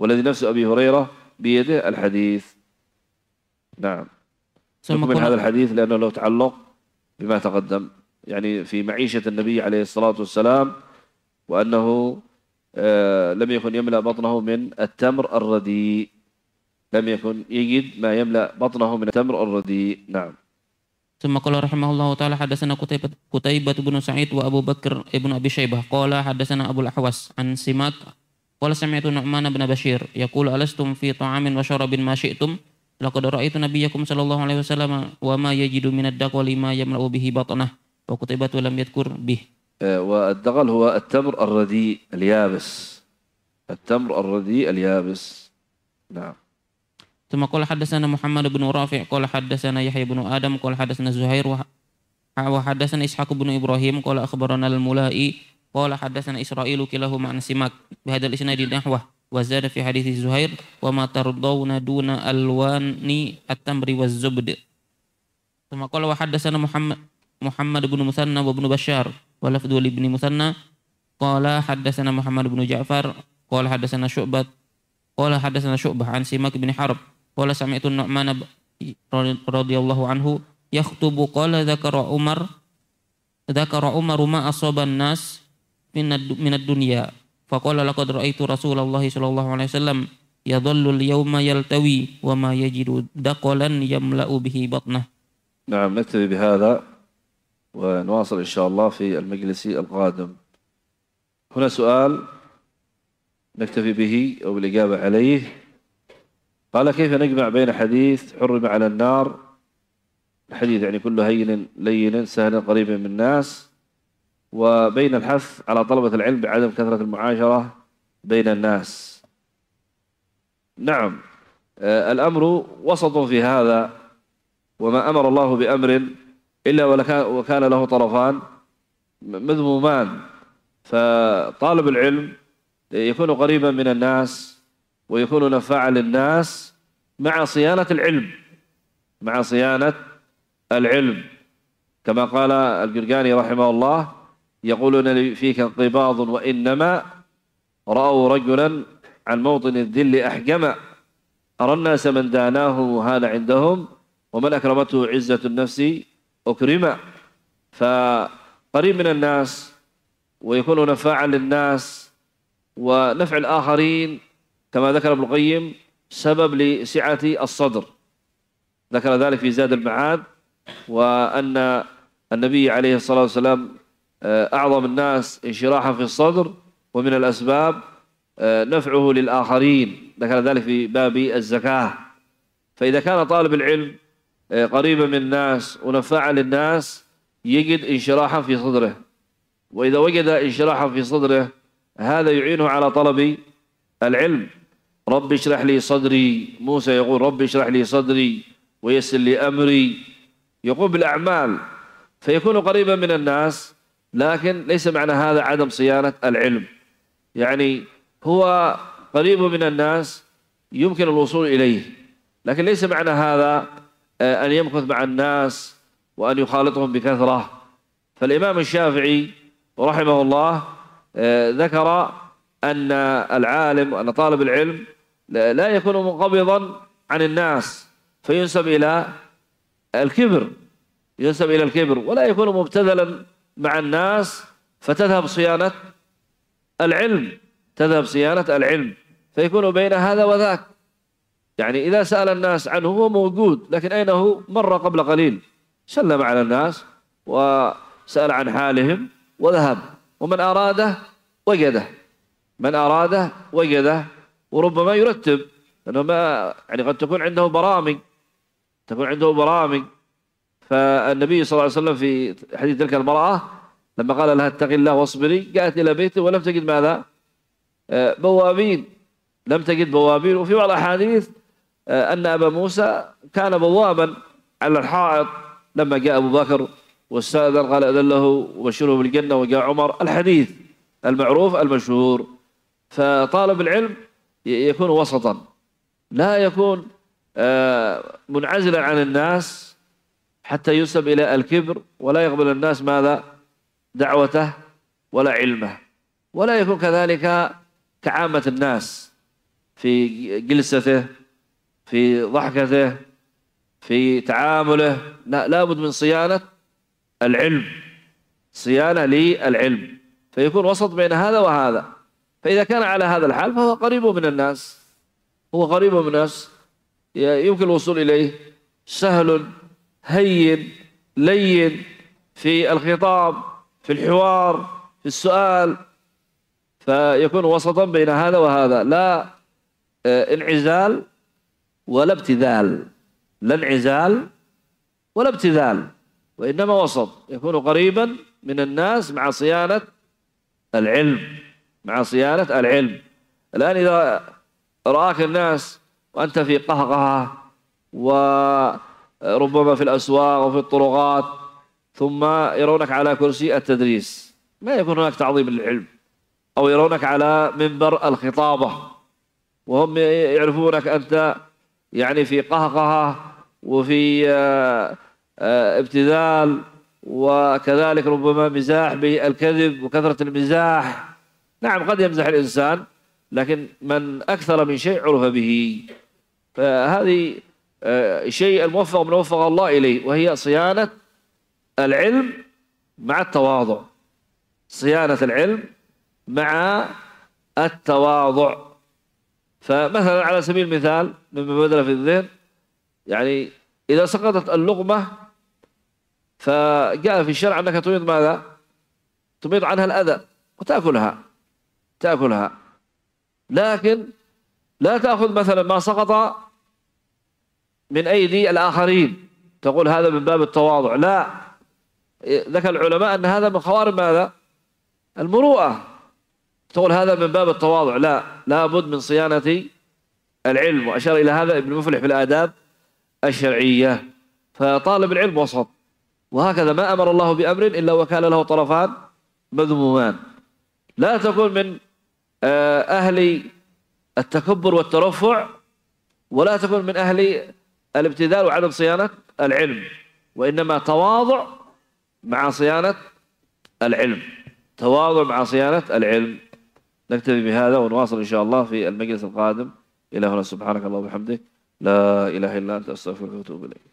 والذي نفس أبي هريرة بيده الحديث. نعم. نكمل هذا الحديث لأنه له تعلق بما تقدم، يعني في معيشة النبي عليه الصلاة والسلام، وأنه آه لم يكن يملأ بطنه من التمر الرديء، لم يكن يجد ما يملأ بطنه من التمر الرديء. نعم. ثم قال رحمه الله تعالى حدثنا قتيبة قتيبة بن سعيد وأبو بكر ابن أبي شيبة قال حدثنا أبو الأحوص عن سماك قال سمعت نعمان بن بشير يقول ألستم في طعام وشراب ما شئتم لقد رأيت نبيكم صلى الله عليه وسلم وما يجد من الدغل ما يملأ به بطنه وقتيبة لم يذكر به. والدغل هو التمر الرديء اليابس، التمر الرديء اليابس. نعم. ثم قال حدثنا محمد بن رافع قال حدثنا يحيى بن آدم قال حدثنا زهير وحدثنا إسحاق بن إبراهيم قال أخبرنا الملائي قال حدثنا إسرائيل كلاهما عن سماك بهذا الإسناد نحوه وزاد في حديث زهير وما ترضون دون ألوان التمر والزبد. ثم قال وحدثنا محمد محمد بن مثنى وابن بشار ولفظ لابن مثنى قال حدثنا محمد بن جعفر قال حدثنا شعبة قال حدثنا شعبة عن سماك بن حرب قال سمعت النعمان رضي الله عنه يخطب قال ذكر عمر ذكر عمر ما أصاب الناس من الدنيا فقال لقد رأيت رسول الله صلى الله عليه وسلم يظل اليوم يلتوي وما يجد دقلا يملأ به بطنه. نعم. نكتفي بهذا ونواصل إن شاء الله في المجلس القادم. هنا سؤال نكتفي به أو بالإجابة عليه. قال كيف نجمع بين حديث حرم على النار، الحديث يعني كله هين لين سهل قريب من الناس، وبين الحث على طلبة العلم بعدم كثرة المعاشرة بين الناس؟ نعم. آه الأمر وسط في هذا، وما أمر الله بأمر إلا وكان له طرفان مذمومان، فطالب العلم يكون قريبا من الناس ويكون نفاعا للناس مع صيانة العلم، مع صيانة العلم، كما قال الجرجاني رحمه الله يقولون فيك انقباض وإنما رأوا رجلا عن موطن الذل أحجما أرى الناس من داناه هان عندهم ومن أكرمته عزة النفس أكرما. فقريب من الناس ويكون نفاعا للناس ونفع الآخرين، كما ذكر ابن القيم سبب لسعة الصدر، ذكر ذلك في زاد المعاد، وأن النبي عليه الصلاة والسلام أعظم الناس انشراحا في الصدر ومن الأسباب نفعه للآخرين، ذكر ذلك في باب الزكاة. فإذا كان طالب العلم قريبا من الناس ونفاعا للناس يجد انشراحا في صدره، وإذا وجد انشراحا في صدره هذا يعينه على طلب العلم. رب اشرح لي صدري، موسى يقول رب اشرح لي صدري ويسر لي أمري، يقوم بالأعمال فيكون قريبا من الناس، لكن ليس معنى هذا عدم صيانة العلم. يعني هو قريب من الناس يمكن الوصول إليه، لكن ليس معنى هذا أن يمكث مع الناس وأن يخالطهم بكثرة. فالإمام الشافعي رحمه الله ذكر أن العالم وأن طالب العلم لا يكون منقبضا عن الناس فينسب إلى الكبر، ينسب إلى الكبر، ولا يكون مبتذلا مع الناس فتذهب صيانة العلم، تذهب صيانة العلم، فيكون بين هذا وذاك. يعني إذا سأل الناس عنه هو موجود، لكن أين هو؟ مر قبل قليل سلم على الناس وسأل عن حالهم وذهب، ومن أراده وجده، من أراده وجده، وربما يرتب، لأنه ما يعني قد تكون عنده برامج، تكون عنده برامج. فالنبي صلى الله عليه وسلم في حديث تلك المرأة لما قال لها اتقي الله واصبري، جاءت إلى بيته ولم تجد ماذا؟ بوابين، لم تجد بوابين. وفي بعض الأحاديث أن أبا موسى كان بوابا على الحائط، لما جاء أبو بكر واستأذن قال أذن له وبشره بالجنة، وجاء عمر، الحديث المعروف المشهور. فطالب العلم يكون وسطا، لا يكون منعزلا عن الناس حتى ينسب إلى الكبر، ولا يقبل الناس ماذا؟ دعوته ولا علمه، ولا يكون كذلك كعامة الناس. في جلسته، في ضحكته، في تعامله، لا لابد من صيانة العلم، صيانة للعلم، فيكون وسط بين هذا وهذا. فإذا كان على هذا الحال فهو قريب من الناس، هو قريب من الناس، يمكن الوصول إليه، سهل هين لين في الخطاب، في الحوار، في السؤال، فيكون وسطا بين هذا وهذا، لا انعزال ولا ابتذال، لا انعزال ولا ابتذال، وإنما وسط، يكون قريبا من الناس مع صيانة العلم، مع صيانة العلم. الآن إذا رآك الناس وأنت في قهقهة وربما في الأسواق وفي الطرقات، ثم يرونك على كرسي التدريس، ما يكون هناك تعظيم للعلم، أو يرونك على منبر الخطابة وهم يعرفونك أنت يعني في قهقهة وفي ابتذال، وكذلك ربما مزاح بالكذب وكثرة المزاح. نعم قد يمزح الإنسان، لكن من أكثر من شيء عرف به. فهذه شيء الموفق من وفق الله إليه، وهي صيانة العلم مع التواضع، صيانة العلم مع التواضع. فمثلا على سبيل المثال مما بدل في الذهن، يعني إذا سقطت اللقمة فجاء في الشرع أنك تميط ماذا؟ تميط عنها الأذى وتأكلها، تأكلها، لكن لا تأخذ مثلا ما سقط من أيدي الآخرين تقول هذا من باب التواضع، لا، ذكر العلماء أن هذا من خوارم ماذا؟ المروءة، تقول هذا من باب التواضع، لا، لابد من صيانة العلم. وأشار إلى هذا ابن مفلح في الآداب الشرعية. فطالب العلم وسط، وهكذا ما أمر الله بأمر إلا وكان له طرفان مذمومان. لا تكون من أهل التكبر والترفع، ولا تكون من أهل الابتذال وعدم صيانة العلم، وإنما تواضع مع صيانة العلم، تواضع مع صيانة العلم. نكتفي بهذا ونواصل إن شاء الله في المجلس القادم. إلى هنا، سبحانك اللهم وبحمدك، لا إله إلا أنت، أستغفرك وأتوب إليك.